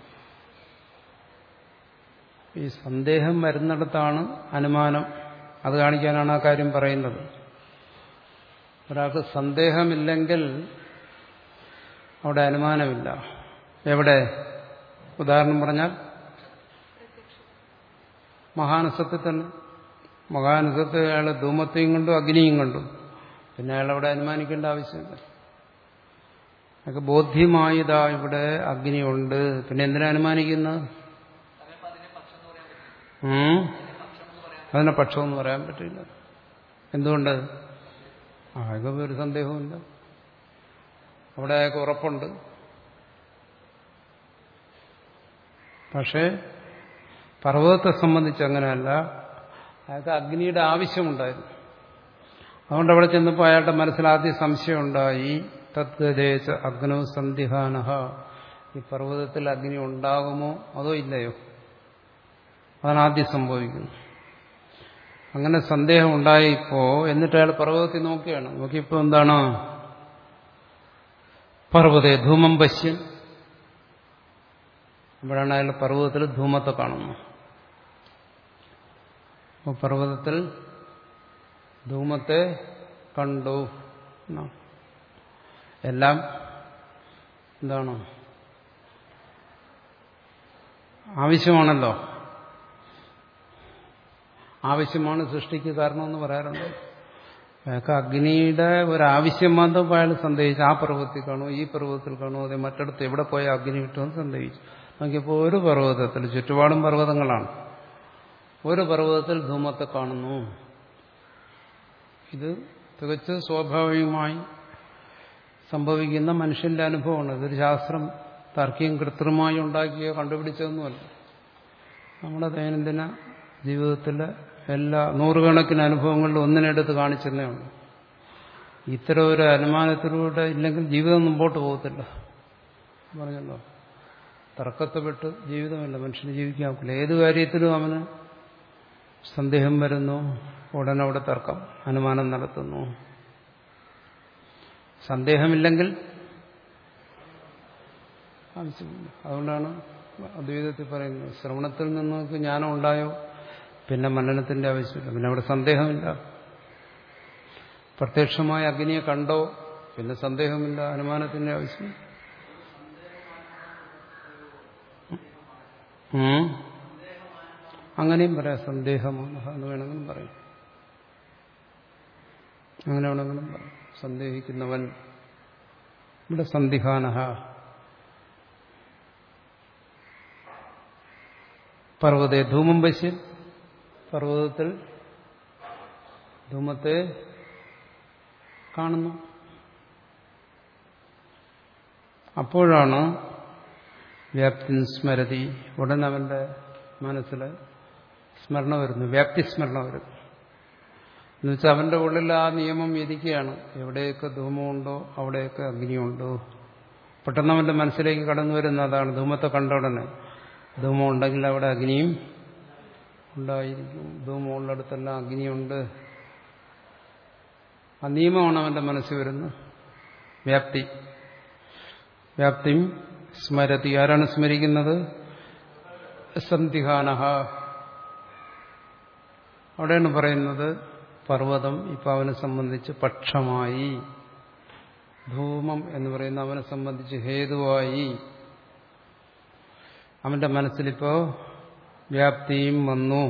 ഈ സന്ദേഹം വരുന്നിടത്താണ് അനുമാനം. അത് കാണിക്കാനാണ് ആ കാര്യം പറയുന്നത്. ഒരാൾക്ക് സന്ദേഹമില്ലെങ്കിൽ അവിടെ അനുമാനമില്ല. എവിടെ? ഉദാഹരണം പറഞ്ഞാൽ മഹാനസത്തിൽ തന്നെ. മഹാനസത്തിൽ അയാൾ ധൂമത്തെയും കണ്ടു, അഗ്നിയും കണ്ടു. പിന്നെ അയാൾ അവിടെ അനുമാനിക്കേണ്ട ആവശ്യമില്ല. അയാൾക്ക് ബോധ്യമായതാ ഇവിടെ അഗ്നിയുണ്ട്. പിന്നെ എന്തിനാ അനുമാനിക്കുന്നത്? അതിനെ പക്ഷമെന്ന് പറയാൻ പറ്റില്ല. എന്തുകൊണ്ട്? അയാൾക്ക് ഒരു സന്ദേഹമില്ല. അവിടെ അയാൾക്ക് ഉറപ്പുണ്ട്. പക്ഷേ പർവ്വതത്തെ സംബന്ധിച്ച് അങ്ങനെയല്ല. അയാൾക്ക് അഗ്നിയുടെ ആവശ്യമുണ്ടായിരുന്നു. അതുകൊണ്ട് അവിടെ ചെന്നപ്പോൾ അയാളുടെ മനസ്സിൽ ആദ്യം സംശയമുണ്ടായി. തദ്ഗതേച അഗ്നോ സന്ദിഹാനഃ, ഈ പർവ്വതത്തിൽ അഗ്നി ഉണ്ടാകുമോ അതോ ഇല്ലയോ? അതാണ് ആദ്യം സംഭവിക്കുന്നത്. അങ്ങനെ സന്ദേഹം ഉണ്ടായിപ്പോ എന്നിട്ട് അയാൾ പർവ്വതത്തിൽ നോക്കുകയാണ്. നോക്കിയപ്പോ എന്താണ്? പർവ്വതേ ധൂമം പശ്യൻ. അപ്പോഴാണ് അയാൾ പർവ്വതത്തിൽ ധൂമത്തെ കാണുന്നു. അപ്പോൾ പർവ്വതത്തിൽ ധൂമത്തെ കണ്ടു. എല്ലാം എന്താണ്? ആവശ്യമാണല്ലോ. ആവശ്യമാണ് സൃഷ്ടിക്ക് കാരണമെന്ന് പറയാറുണ്ട്. അയാൾക്ക് അഗ്നിയുടെ ഒരാവശ്യം വന്നപ്പോൾ അയാൾ സന്ദേഹിച്ചു. ആ പർവ്വതത്തിൽ കാണുമോ, ഈ പർവ്വതത്തിൽ കാണുമോ, അതേ മറ്റിടത്ത് എവിടെ പോയ അഗ്നി കിട്ടുമെന്ന് സന്ദേഹിച്ചു. നോക്കിയപ്പോൾ ഒരു പർവ്വതത്തിൽ, ചുറ്റുപാടും പർവ്വതങ്ങളാണ്, ഒരു പർവ്വതത്തിൽ ധൂമത്തെ കാണുന്നു. ഇത് തികച്ചും സ്വാഭാവികമായി സംഭവിക്കുന്ന മനുഷ്യന്റെ അനുഭവമാണ്. ഇതൊരു ശാസ്ത്രം താർക്കികം കൃത്രിമമായി ഉണ്ടാക്കിയോ കണ്ടുപിടിച്ചതൊന്നുമല്ല. നമ്മുടെ ദൈനംദിന ജീവിതത്തിലെ എല്ലാ നൂറുകണക്കിന് അനുഭവങ്ങളിലും ഒന്നിനെടുത്ത് കാണിച്ചെന്നേ ഉള്ളൂ. ഇത്തരം ഒരു അനുമാനത്തിലൂടെ ഇല്ലെങ്കിൽ ജീവിതം മുമ്പോട്ട് പോകത്തില്ല. പറഞ്ഞല്ലോ, തർക്കത്തെ വിട്ട് ജീവിതമില്ല, മനുഷ്യന് ജീവിക്കാൻ ഒക്കില്ല. ഏത് കാര്യത്തിലും അവന് സന്ദേഹം വരുന്നു, ഉടനെ അവിടെ തർക്കം, അനുമാനം നടത്തുന്നു. സന്ദേഹമില്ലെങ്കിൽ ആവശ്യമില്ല. അതുകൊണ്ടാണ് അദ്വൈതത്തിൽ പറയുന്നത്, ശ്രവണത്തിൽ നിങ്ങൾക്ക് ജ്ഞാനം ഉണ്ടായോ പിന്നെ മനനത്തിന്റെ ആവശ്യമില്ല, പിന്നെ അവിടെ സന്ദേഹമില്ല. പ്രത്യക്ഷമായ അഗ്നിയെ കണ്ടോ പിന്നെ സന്ദേഹമില്ല, അനുമാനത്തിന്റെ ആവശ്യമില്ല. അങ്ങനെയും പറയാം, സന്ദേഹമാണ് എന്ന് വേണമെങ്കിലും പറയും. അങ്ങനെ വേണമെങ്കിലും പറയും. സന്ദേഹിക്കുന്നവൻ, ഇവിടെ സന്ദിഹാനഹ. പർവ്വതേ ധൂമം പശ്യൻ, പർവ്വതത്തിൽ ധൂമത്തെ കാണുന്നു. അപ്പോഴാണ് വ്യാപ്തി സ്മരതി, ഉടൻ അവന്റെ മനസ്സിൽ സ്മരണ വരുന്നു, വ്യാപ്തി സ്മരണ വരുന്നു. എന്നുവെച്ചാൽ അവന്റെ ഉള്ളിൽ ആ നിയമം വിധിക്കുകയാണ്, എവിടെയൊക്കെ ധൂമമുണ്ടോ അവിടെയൊക്കെ അഗ്നിയുണ്ടോ. പെട്ടെന്ന് അവന്റെ മനസ്സിലേക്ക് കടന്നു വരുന്ന അതാണ്. ധൂമത്തെ കണ്ട ഉടനെ ധൂമം ഉണ്ടെങ്കിൽ അവിടെ അഗ്നിയും ഉണ്ടായിരിക്കും, ധൂമമുള്ളിടത്തെല്ലാം അഗ്നിയുണ്ട്. ആ നിയമമാണ് അവന്റെ മനസ്സിൽ വരുന്നത്, വ്യാപ്തി. വ്യാപ്തിം സ്മരതി. ആരാണ് സ്മരിക്കുന്നത്? സന്ദിഹാനഹ. അവിടെയാണ് പറയുന്നത് പർവ്വതം ഇപ്പം അവനെ സംബന്ധിച്ച് പക്ഷമായി, ധൂമം എന്ന് പറയുന്ന അവനെ സംബന്ധിച്ച് ഹേതുവായി. അവന്റെ മനസ്സിലിപ്പോ വ്യാപ്തിയും വന്നു.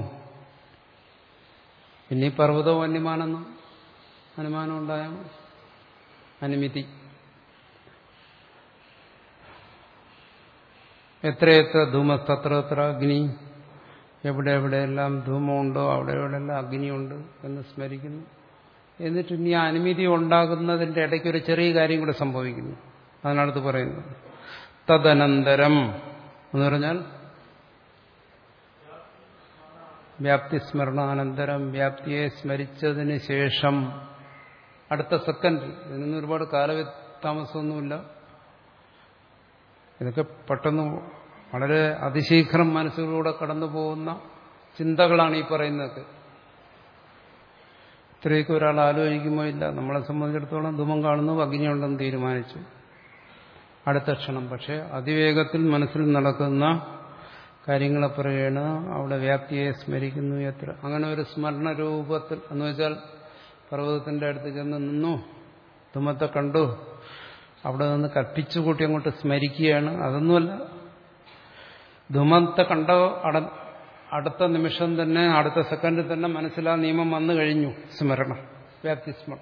പിന്നെ പർവ്വതവും അന്യമാണെന്നും അനുമാനം ഉണ്ടായാൽ അനുമിതി. എത്രയെത്ര ധൂമസ്തത്ര എത്ര അഗ്നി, എവിടെ എവിടെയെല്ലാം ധൂമമുണ്ടോ അവിടെ എവിടെയെല്ലാം അഗ്നിയുണ്ട് എന്ന് സ്മരിക്കുന്നു. എന്നിട്ട് ഇനി ആ അനുമതി ഉണ്ടാകുന്നതിന്റെ ഇടയ്ക്ക് ഒരു ചെറിയ കാര്യം കൂടെ സംഭവിക്കുന്നു. അതിനടുത്ത് പറയുന്നത് തദനന്തരം എന്ന് പറഞ്ഞാൽ വ്യാപ്തി സ്മരണാനന്തരം, വ്യാപ്തിയെ സ്മരിച്ചതിന് ശേഷം അടുത്ത സെക്കൻഡ്, ഇതിനൊന്നും ഒരുപാട് കാലതാമസമൊന്നുമില്ല. ഇതൊക്കെ പെട്ടെന്ന് വളരെ അതിശീഘ്രം മനസ്സിലൂടെ കടന്നു പോകുന്ന ചിന്തകളാണ് ഈ പറയുന്നതൊക്കെ. ഇത്രയൊക്കെ ഒരാൾ ആലോചിക്കുമോ? ഇല്ല. നമ്മളെ സംബന്ധിച്ചിടത്തോളം ധൂമം കാണുന്നു, അഗ്നിയുണ്ടെന്ന് തീരുമാനിച്ചു, അടുത്ത ക്ഷണം. പക്ഷെ അതിവേഗത്തിൽ മനസ്സിൽ നടക്കുന്ന കാര്യങ്ങളെ പറയുകയാണ്, അവിടെ വ്യാപ്തിയെ സ്മരിക്കുന്നു. എത്ര അങ്ങനെ ഒരു സ്മരണ രൂപത്തിൽ എന്ന് വെച്ചാൽ പർവ്വതത്തിന്റെ അടുത്ത് ചെന്ന് നിന്നു, ധൂമത്തെ കണ്ടു, അവിടെ നിന്ന് കൽപ്പിച്ചുകൂട്ടി അങ്ങോട്ട് സ്മരിക്കുകയാണ്. അതൊന്നുമല്ല, ധൂമത്തെ കണ്ട അടുത്ത നിമിഷം തന്നെ, അടുത്ത സെക്കൻഡിൽ തന്നെ മനസ്സിലാ നിയമം വന്നു കഴിഞ്ഞു. സ്മരണ, വ്യാപ്തി സ്മരണ.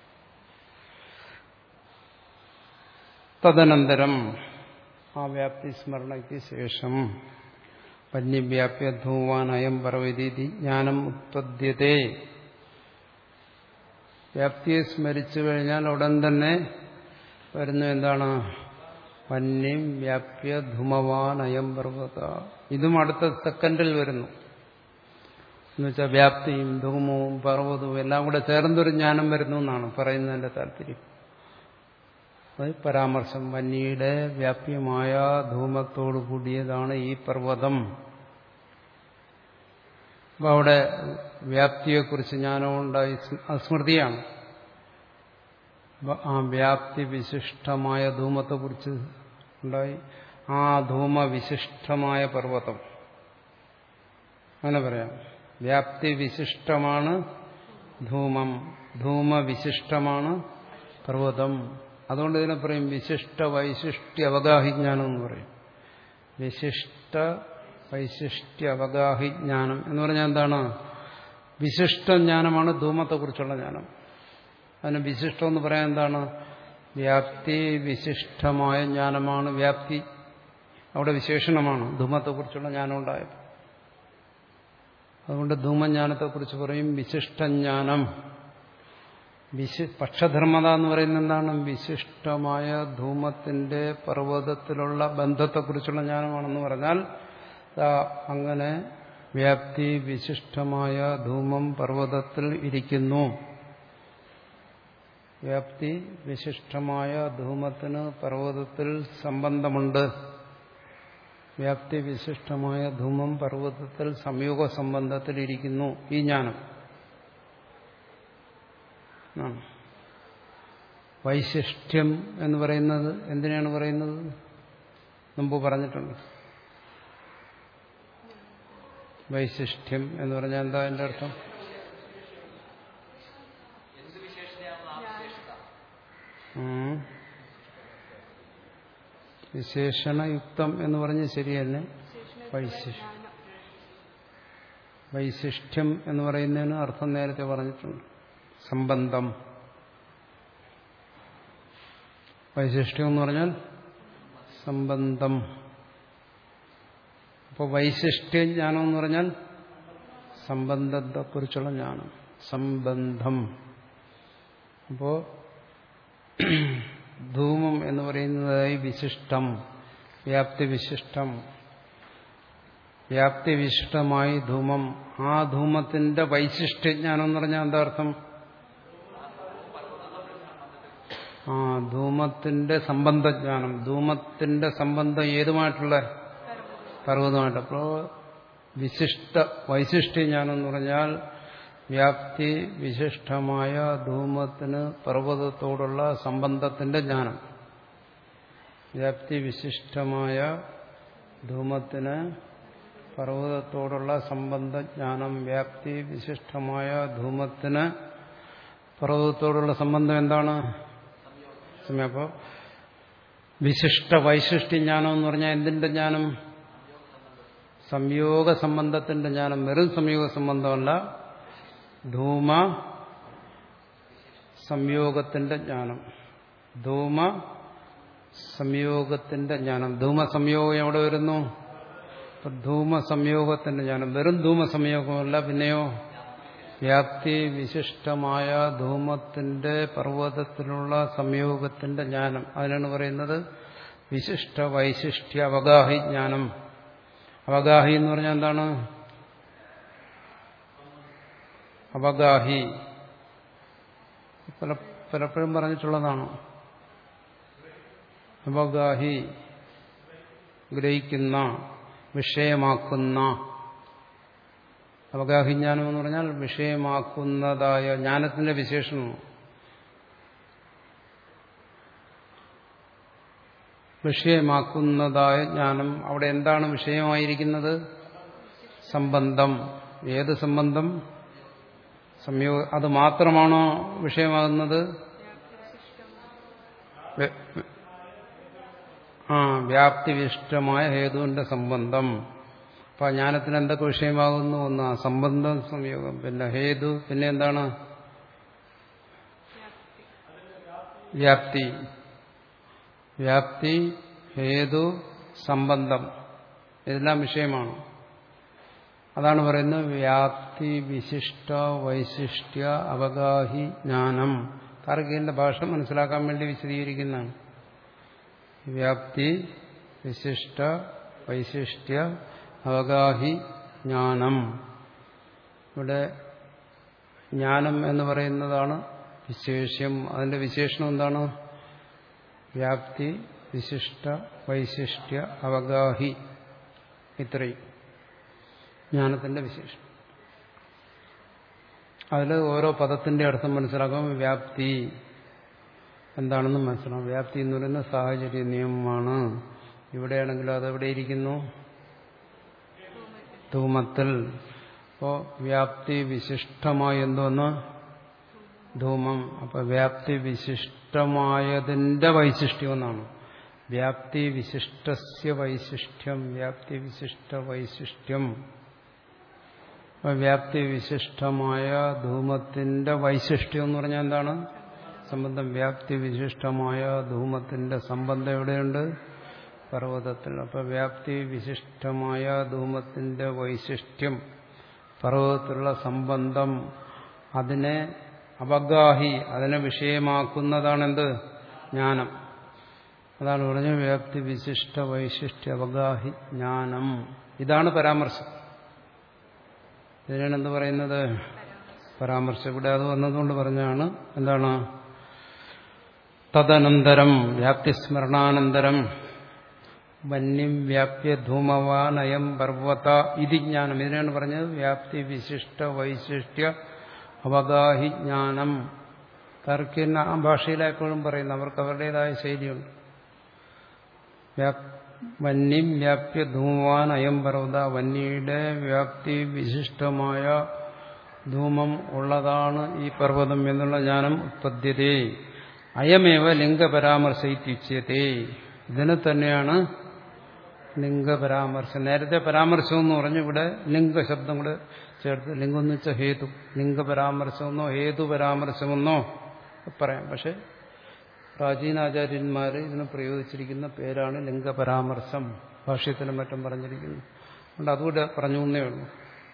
തദനന്തരം ആ വ്യാപ്തി സ്മരണയ്ക്ക് ശേഷം പന്യവ്യാപ്യ ധൂവാൻ അയം പർവ്വതീതി ജ്ഞാനം ഉത്പദ്യതേ. വ്യാപ്തിയെ സ്മരിച്ചു കഴിഞ്ഞാൽ ഉടൻ തന്നെ വരുന്നു എന്താണ്? വന്യം വ്യാപ്യ ധൂമവാൻ അയം പർവ്വത. ഇതും അടുത്ത സെക്കൻഡിൽ വരുന്നു. എന്നുവെച്ചാൽ വ്യാപ്തിയും ധൂമവും പർവ്വതവും എല്ലാം കൂടെ ചേർന്നൊരു ജ്ഞാനം വരുന്നു എന്നാണ് പറയുന്നതിന്റെ താല്പര്യം. അത് പരാമർശം, വന്യയുടെ വ്യാപ്യമായ ധൂമത്തോടു കൂടിയതാണ് ഈ പർവ്വതം. അപ്പൊ അവിടെ വ്യാപ്തിയെക്കുറിച്ച് ജ്ഞാനമുണ്ടായി, സ്മൃതിയാണ്. ആ വ്യാപ്തി വിശിഷ്ടമായ ധൂമത്തെക്കുറിച്ച് ഉണ്ടായി, ആ ധൂമവിശിഷ്ടമായ പർവ്വതം. അങ്ങനെ പറയാം, വ്യാപ്തി വിശിഷ്ടമാണ് ധൂമം, ധൂമവിശിഷ്ടമാണ് പർവ്വതം. അതുകൊണ്ട് ഇതിനെ പറയും വിശിഷ്ട വൈശിഷ്ട്യ അവഗാഹിജ്ഞാനം എന്ന് പറയും. വിശിഷ്ട വൈശിഷ്ട്യ അവഗാഹിജ്ഞാനം എന്ന് പറഞ്ഞാൽ എന്താണ്? വിശിഷ്ട ജ്ഞാനമാണ് ധൂമത്തെക്കുറിച്ചുള്ള ജ്ഞാനം. അതിന് വിശിഷ്ടം എന്ന് പറയാൻ എന്താണ്? വ്യാപ്തി വിശിഷ്ടമായ ജ്ഞാനമാണ്. വ്യാപ്തി അവിടെ വിശേഷണമാണ് ധൂമത്തെക്കുറിച്ചുള്ള ജ്ഞാനം ഉണ്ടായത്. അതുകൊണ്ട് ധൂമജ്ഞാനത്തെക്കുറിച്ച് പറയും വിശിഷ്ടജ്ഞാനം. വിശി പക്ഷധർമ്മത എന്ന് പറയുന്നത് എന്താണ്? വിശിഷ്ടമായ ധൂമത്തിന്റെ പർവ്വതത്തിലുള്ള ബന്ധത്തെക്കുറിച്ചുള്ള ജ്ഞാനമാണെന്ന് പറഞ്ഞാൽ അങ്ങനെ വ്യാപ്തി വിശിഷ്ടമായ ധൂമം പർവ്വതത്തിൽ ഇരിക്കുന്നു. വ്യാപ്തി വിശിഷ്ടമായ ധൂമത്തിന് പർവ്വതത്തിൽ സംബന്ധമുണ്ട്. വ്യാപ്തി വിശിഷ്ടമായ ധൂമം പർവ്വതത്തിൽ സംയോഗ സംബന്ധത്തിൽ ഇരിക്കുന്നു. ഈ ജ്ഞാനം വൈശിഷ്ട്യം എന്ന് പറയുന്നത് എന്തിനാണ് പറയുന്നത്? മുമ്പ് പറഞ്ഞിട്ടുണ്ട്. വൈശിഷ്ട്യം എന്ന് പറഞ്ഞാൽ എന്താ അതിന്റെ അർത്ഥം? വിശേഷണയുക്തം എന്ന് പറഞ്ഞ് ശരിയല്ലേ? വൈശിഷ്ട്യം വൈശിഷ്ട്യം എന്ന് പറയുന്നതിന് അർത്ഥം നേരത്തെ പറഞ്ഞിട്ടുണ്ട്. സംബന്ധം. വൈശിഷ്ട്യം എന്ന് പറഞ്ഞാൽ സംബന്ധം. അപ്പോൾ വൈശിഷ്ട്യ ജ്ഞാനം എന്ന് പറഞ്ഞാൽ സംബന്ധത്തെക്കുറിച്ചുള്ള ജ്ഞാനം, സംബന്ധം. അപ്പോൾ ധൂമം എന്ന് പറയുന്നതായി വിശിഷ്ടം, വ്യാപ്തി വിശിഷ്ടം, വ്യാപ്തി വിശിഷ്ടമായി ധൂമം. ആ ധൂമത്തിന്റെ വൈശിഷ്ട്യജ്ഞാനം എന്ന് പറഞ്ഞാൽ എന്താ അർത്ഥം? ആ ധൂമത്തിന്റെ സംബന്ധജ്ഞാനം. ധൂമത്തിന്റെ സംബന്ധം ഏതുമായിട്ടുള്ള? പർവ്വതമായിട്ട്. അപ്പോൾ വിശിഷ്ട വൈശിഷ്ട്യജ്ഞാനം എന്ന് പറഞ്ഞാൽ വ്യാപ്തി വിശിഷ്ടമായ ധൂമത്തിന് പർവ്വതത്തോടുള്ള സംബന്ധത്തിന്റെ ജ്ഞാനം. വ്യാപ്തി വിശിഷ്ടമായ ധൂമത്തിന് പർവ്വതത്തോടുള്ള സംബന്ധജ്ഞാനം. വ്യാപ്തി വിശിഷ്ടമായ ധൂമത്തിന് പർവ്വതത്തോടുള്ള സംബന്ധം എന്താണ്? അപ്പോൾ വിശിഷ്ട വൈശിഷ്ട്യജ്ഞാനം എന്ന് പറഞ്ഞാൽ എന്തിന്റെ ജ്ഞാനം? സംയോഗ സംബന്ധത്തിന്റെ ജ്ഞാനം. വെറും സംയോഗ സംബന്ധമല്ല, ധൂമ സംയോഗത്തിന്റെ ജ്ഞാനം. ധൂമ സംയോഗത്തിന്റെ ജ്ഞാനം. ധൂമ സംയോഗം എവിടെ വരുന്നു? ധൂമ സംയോഗത്തിന്റെ ജ്ഞാനം. വെറും ധൂമ സംയോഗമല്ല, പിന്നെയോ വ്യാപ്തി വിശിഷ്ടമായ ധൂമത്തിന്റെ പർവ്വതത്തിലുള്ള സംയോഗത്തിന്റെ ജ്ഞാനം. അതിനാണ് പറയുന്നത് വിശിഷ്ട വൈശിഷ്ട്യ അവഗാഹി ജ്ഞാനം. അവഗാഹി എന്ന് പറഞ്ഞാൽ എന്താണ്? അവഗാഹി പല പലപ്പോഴും പറഞ്ഞിട്ടുള്ളതാണ്. അവഗാഹി ഗ്രഹിക്കുന്ന, വിഷയമാക്കുന്ന. അവഗാഹിജ്ഞാനം എന്ന് പറഞ്ഞാൽ വിഷയമാക്കുന്നതായ ജ്ഞാനത്തിന്റെ വിശേഷണം. വിഷയമാക്കുന്നതായ ജ്ഞാനം. അവിടെ എന്താണ് വിഷയമായിരിക്കുന്നത്? സംബന്ധം. ഏത് സംബന്ധം? സംയോഗ. അത് മാത്രമാണോ വിഷയമാകുന്നത്? ആ വ്യാപ്തിവിശിഷ്ടമായ ഹേതുവിന്റെ സംബന്ധം. അപ്പൊ ജ്ഞാനത്തിന് എന്തൊക്കെ വിഷയമാകുന്നു? ഒന്ന് സംബന്ധം, സംയോഗം, പിന്നെ ഹേതു, പിന്നെ എന്താണ്? വ്യാപ്തി. വ്യാപ്തി, ഹേതു, സംബന്ധം, ഇതെല്ലാം വിഷയമാണ്. അതാണ് പറയുന്നത് വ്യാപ്തി വിശിഷ്ട വൈശിഷ്ട്യ അവഗാഹി ജ്ഞാനം. താർക്കികന്റെ ഭാഷ മനസ്സിലാക്കാൻ വേണ്ടി വിശദീകരിക്കുന്നതാണ്. വ്യാപ്തി വിശിഷ്ട വൈശിഷ്ട്യ അവഗാഹി ജ്ഞാനം. ഇവിടെ ജ്ഞാനം എന്ന് പറയുന്നതാണ് വിശേഷ്യം. അതിന്റെ വിശേഷണം എന്താണ്? വ്യാപ്തി വിശിഷ്ട വൈശിഷ്ട്യ അവഗാഹി. ഇത്രയും ജ്ഞാനത്തിന്റെ വിശേഷം. അതിൽ ഓരോ പദത്തിന്റെ അർത്ഥം മനസ്സിലാക്കാം. വ്യാപ്തി എന്താണെന്ന് മനസ്സിലാക്കാം. വ്യാപ്തി എന്ന് പറയുന്ന സാഹചര്യ നിയമമാണ്. ഇവിടെയാണെങ്കിലും അതെവിടെ ഇരിക്കുന്നു? ധൂമത്തിൽ. അപ്പോ വ്യാപ്തി വിശിഷ്ടമായി എന്തോന്ന്? ധൂമം. അപ്പൊ വ്യാപ്തി വിശിഷ്ടമായതിന്റെ വൈശിഷ്ട്യം എന്നാണ്. വ്യാപ്തി വിശിഷ്ടസ്യ വൈശിഷ്ട്യം. വ്യാപ്തി വിശിഷ്ട വൈശിഷ്ട്യം. വ്യാപ്തി വിശിഷ്ടമായ ധൂമത്തിന്റെ വൈശിഷ്ട്യം എന്ന് പറഞ്ഞാൽ എന്താണ്? സംബന്ധം. വ്യാപ്തി വിശിഷ്ടമായ ധൂമത്തിന്റെ സംബന്ധം എവിടെയുണ്ട്? പർവ്വതത്തിൽ. അപ്പൊ വ്യാപ്തി വിശിഷ്ടമായ ധൂമത്തിന്റെ വൈശിഷ്ട്യം, പർവ്വതത്തിലുള്ള സംബന്ധം, അതിനെ അവഗാഹി, അതിനെ വിഷയമാക്കുന്നതാണെന്ത്? ജ്ഞാനം. അതാണ് പറഞ്ഞത് വ്യാപ്തി വിശിഷ്ട വൈശിഷ്ട്യ അവഗാഹി ജ്ഞാനം. ഇതാണ് പരാമർശം. ഇതിനാണ് എന്ത് പറയുന്നത്? പരാമർശം. ഇവിടെ അത് വന്നതുകൊണ്ട് പറഞ്ഞാണ് എന്താണ്? തദനന്തരം വ്യാപ്തിസ്മരണാനന്തരം വന്യം വ്യാപ്യ ധൂമവാനയം പർവ്വത ഇതി ജ്ഞാനം. ഇതിനാണ് പറഞ്ഞത് വ്യാപ്തി വിശിഷ്ട വൈശിഷ്ട്യ അവഗാഹി ജ്ഞാനം. താർക്കികൻ ആ ഭാഷയിലെപ്പോഴും പറയുന്നു, അവർക്ക് അവരുടേതായ ശൈലിയുണ്ട്. വന്യം വ്യാപ്യ ധൂമവാൻ അയം പർവ്വത, വന്യയുടെ വ്യാപ്തി വിശിഷ്ടമായ ധൂമം ഉള്ളതാണ് ഈ പർവ്വതം എന്നുള്ള ജ്ഞാനം ഉത്പദ്യതേ അയമേവ ലിംഗപരാമർശയിത്യുച്യതേ. ഇതിനെ തന്നെയാണ് ലിംഗപരാമർശം. നേരത്തെ പരാമർശം എന്ന് പറഞ്ഞു, ഇവിടെ ലിംഗശബ്ദം കൂടെ ചേർത്ത്, ലിംഗം എന്ന് വെച്ചാൽ ഹേതു, ലിംഗപരാമർശമെന്നോ ഹേതുപരാമർശമെന്നോ പറയാം. പക്ഷെ പ്രാചീനാചാര്യന്മാർ ഇതിന് പ്രയോഗിച്ചിരിക്കുന്ന പേരാണ് ലിംഗപരാമർശം. ഭാഷ്യത്തിലും മറ്റും പറഞ്ഞിരിക്കുന്നു. അതുകൊണ്ട് അതുകൂടെ പറഞ്ഞു എന്നേ ഉള്ളൂ.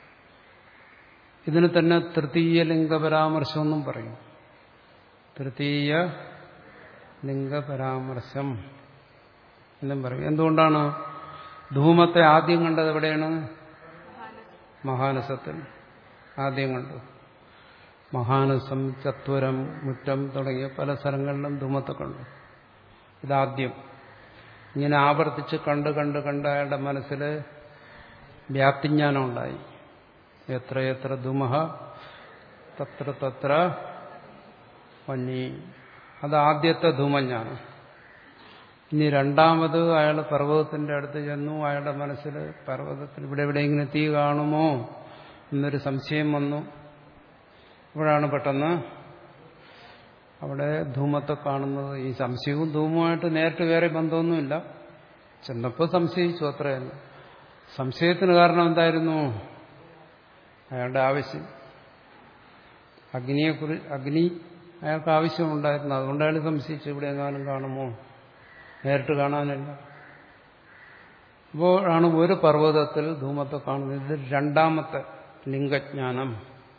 ഇതിന് തന്നെ തൃതീയ ലിംഗപരാമർശം എന്നും പറയും. തൃതീയ ലിംഗപരാമർശം എന്നും പറയും. എന്തുകൊണ്ടാണ്? ധൂമത്തെ ആദ്യം കണ്ടത് എവിടെയാണ്? മഹാനസത്തിൽ ആദ്യം കണ്ടു. മഹാനസം, ചത്വരം, മുറ്റം തുടങ്ങിയ പല സ്ഥലങ്ങളിലും ധൂമത്തെ കണ്ടു. ഇതാദ്യം ഇങ്ങനെ ആവർത്തിച്ച് കണ്ട് കണ്ട് കണ്ട് അയാളുടെ മനസ്സിൽ വ്യാപ്തിജ്ഞാനം ഉണ്ടായി. എത്ര എത്ര ധൂമഃ തത്ര തത്ര വന്നി. അത് ആദ്യത്തെ ധൂമജ്ഞാനം. ഇനി രണ്ടാമത് അയാൾ പർവ്വതത്തിന്റെ അടുത്ത് ചെന്നു. അയാളുടെ മനസ്സിൽ പർവ്വതത്തിൽ ഇവിടെ എവിടെയെങ്കിലും തീ കാണുമോ എന്നൊരു സംശയം വന്നു. ഇവിടാണ് പെട്ടെന്ന് അവിടെ ധൂമത്തെ കാണുന്നത്. ഈ സംശയവും ധൂമവുമായിട്ട് നേരിട്ട് വേറെ ബന്ധമൊന്നുമില്ല. ചെന്നപ്പോൾ സംശയിച്ചു, അത്രയല്ല. സംശയത്തിന് കാരണം എന്തായിരുന്നു? അയാളുടെ ആവശ്യം. അഗ്നിയെക്കുറി അഗ്നി അയാൾക്ക് ആവശ്യമുണ്ടായിരുന്നു. അതുകൊണ്ട് അയാൾ സംശയിച്ചു, ഇവിടെ എങ്ങാനും കാണുമോ. നേരിട്ട് കാണാനില്ല. അപ്പോഴാണ് ഒരു പർവ്വതത്തിൽ ധൂമത്തെ കാണുന്നത്. ഇത് രണ്ടാമത്തെ ലിംഗജ്ഞാനം,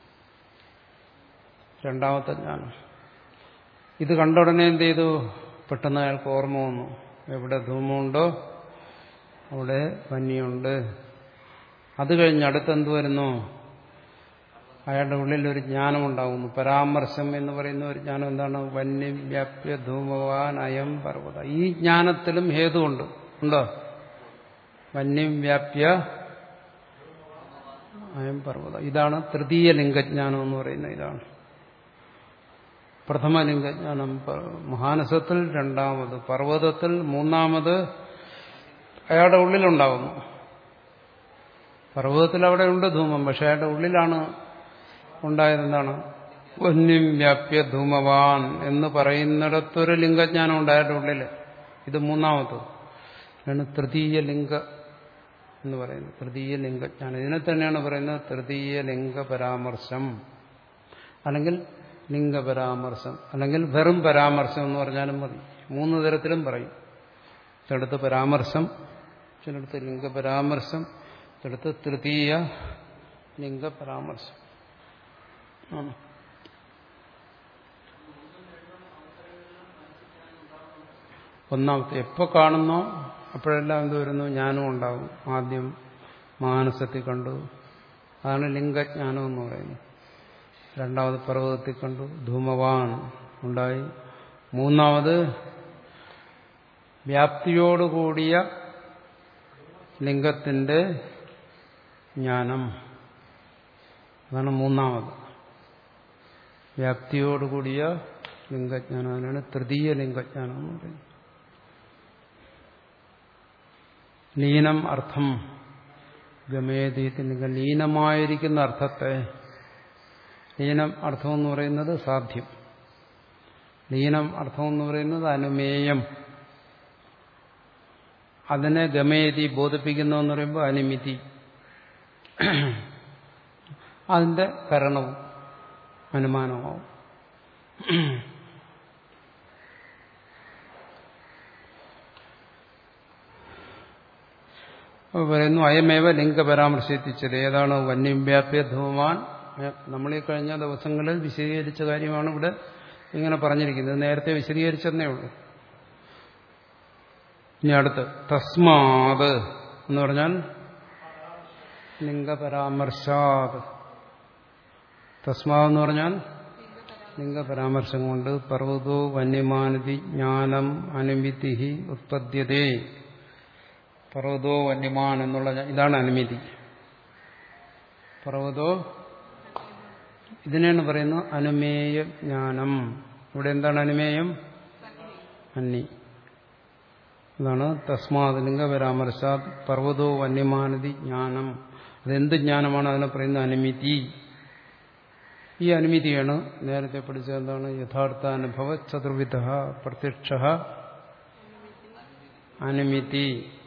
രണ്ടാമത്തെ ജ്ഞാനം. ഇത് കണ്ട ഉടനെ എന്ത് ചെയ്തു? പെട്ടെന്ന് അയാൾക്ക് ഓർമ്മ വന്നു, എവിടെ ധൂമമുണ്ടോ അവിടെ വന്യുണ്ട്. അത് കഴിഞ്ഞ് അടുത്തെന്ത് വരുന്നു? അയാളുടെ ഉള്ളിൽ ഒരു ജ്ഞാനം ഉണ്ടാകുന്നു. പരാമർശം എന്ന് പറയുന്ന ഒരു ജ്ഞാനം എന്താണ്? വന്യം വ്യാപ്യ ധൂമവാൻ അയം പർവ്വത. ഈ ജ്ഞാനത്തിലും ഹേതുണ്ട്. ഉണ്ടോ? വന്യം വ്യാപ്യ അയം പർവ്വത. ഇതാണ് തൃതീയ ലിംഗജ്ഞാനം എന്ന് പറയുന്നത്. ഇതാണ് പ്രഥമ ലിംഗജ്ഞാനം. മഹാനസത്തിൽ രണ്ടാമത്, പർവ്വതത്തിൽ മൂന്നാമത് അയാളുടെ ഉള്ളിലുണ്ടാകുന്നു. പർവ്വതത്തിൽ അവിടെ ഉണ്ട് ധൂമം, പക്ഷെ അയാളുടെ ഉള്ളിലാണ് ഉണ്ടായത്. എന്താണ്? വന്യം വ്യാപ്യ ധൂമവാൻ എന്ന് പറയുന്നിടത്തൊരു ലിംഗജ്ഞാനം ഉണ്ട് അയാളുടെ ഉള്ളിൽ. ഇത് മൂന്നാമത്തത് ആണ് തൃതീയ ലിംഗ എന്ന് പറയുന്നത്. തൃതീയ ലിംഗജ്ഞാനം. ഇതിനെ തന്നെയാണ് പറയുന്നത് തൃതീയ ലിംഗ പരാമർശം, അല്ലെങ്കിൽ ലിംഗപരാമർശം, അല്ലെങ്കിൽ വെറും പരാമർശം എന്ന് പറഞ്ഞാലും മതി. മൂന്ന് തരത്തിലും പറയും. ചിലടത്ത് പരാമർശം, ചിലടത്ത് ലിംഗപരാമർശം, ചിലടത്ത് തൃതീയ ലിംഗപരാമർശം. ഒന്നാമത്തെ എപ്പോ കാണുന്നോ അപ്പോഴെല്ലാം എന്ത് വരുന്നു? ജ്ഞാനം ഉണ്ടാകും. ആദ്യം മാനസത്തിൽ കണ്ടു, അതാണ് ലിംഗജ്ഞാനം എന്ന് പറയുന്നത്. രണ്ടാമത് പർവ്വതത്തിൽ കണ്ടു, ധൂമവാൻ ഉണ്ടായി. മൂന്നാമത് വ്യാപ്തിയോടുകൂടിയ ലിംഗത്തിന്റെ ജ്ഞാനം, അതാണ് മൂന്നാമത്. വ്യാപ്തിയോടുകൂടിയ ലിംഗജ്ഞാനം, അതിനാണ് തൃതീയ ലിംഗജ്ഞാനം എന്ന് പറയുന്നത്. ലീനം അർത്ഥം ഗമേതീതിലിംഗ, ലീനമായിരിക്കുന്ന അർത്ഥത്തെ, ലീനം അർത്ഥം എന്ന് പറയുന്നത് സാധ്യം, ലീനം അർത്ഥം എന്ന് പറയുന്നത് അനുമേയം. അതിനെ ഗമേതി ബോധിപ്പിക്കുന്നു എന്ന് പറയുമ്പോൾ അനുമിതി, അതിന്റെ കരണവും അനുമാനമാവും. പറയുന്നു അയമേവ ലിംഗപരാമർശിച്ചത്. ഏതാണ്? വന്യം വ്യാപ്യ ധൂമാൻ. നമ്മൾ ഈ കഴിഞ്ഞ ദിവസങ്ങളിൽ വിശദീകരിച്ച കാര്യമാണ് ഇവിടെ ഇങ്ങനെ പറഞ്ഞിരിക്കുന്നത്. നേരത്തെ വിശദീകരിച്ചെന്നേ ഉള്ളൂ. ഇനി അടുത്ത് തസ്മാത് എന്ന് പറഞ്ഞാൽ ലിംഗപരാമർശാത്. തസ്മാവെന്ന് പറഞ്ഞാൽ ലിംഗപരാമർശം കൊണ്ട് പർവ്വതോ വന്യമാനതി ജ്ഞാനം അനുമിതി ഉത്പദ്യതേ. പർവ്വതോ വന്യമാൻ എന്നുള്ള ഇതാണ് അനുമിതി. പർവ്വതോ ഇതിനാണ് പറയുന്നത് അനുമേയ ജ്ഞാനം. ഇവിടെ എന്താണ് അനുമേയം? അന്നി. അതാണ് തസ്മാത് ലിംഗപരാമർശാത് പർവ്വതോ വന്യമാനതി ജ്ഞാനം. അതെന്ത് ജ്ഞാനമാണ്? അതിനെ പറയുന്നത് അനുമിതി. ഈ അനുമിതിയാണ് നേരത്തെ പഠിച്ചത്. എന്താണ്? യഥാർത്ഥ അനുഭവ ചതുർവിധ പ്രത്യക്ഷ അനുമിതി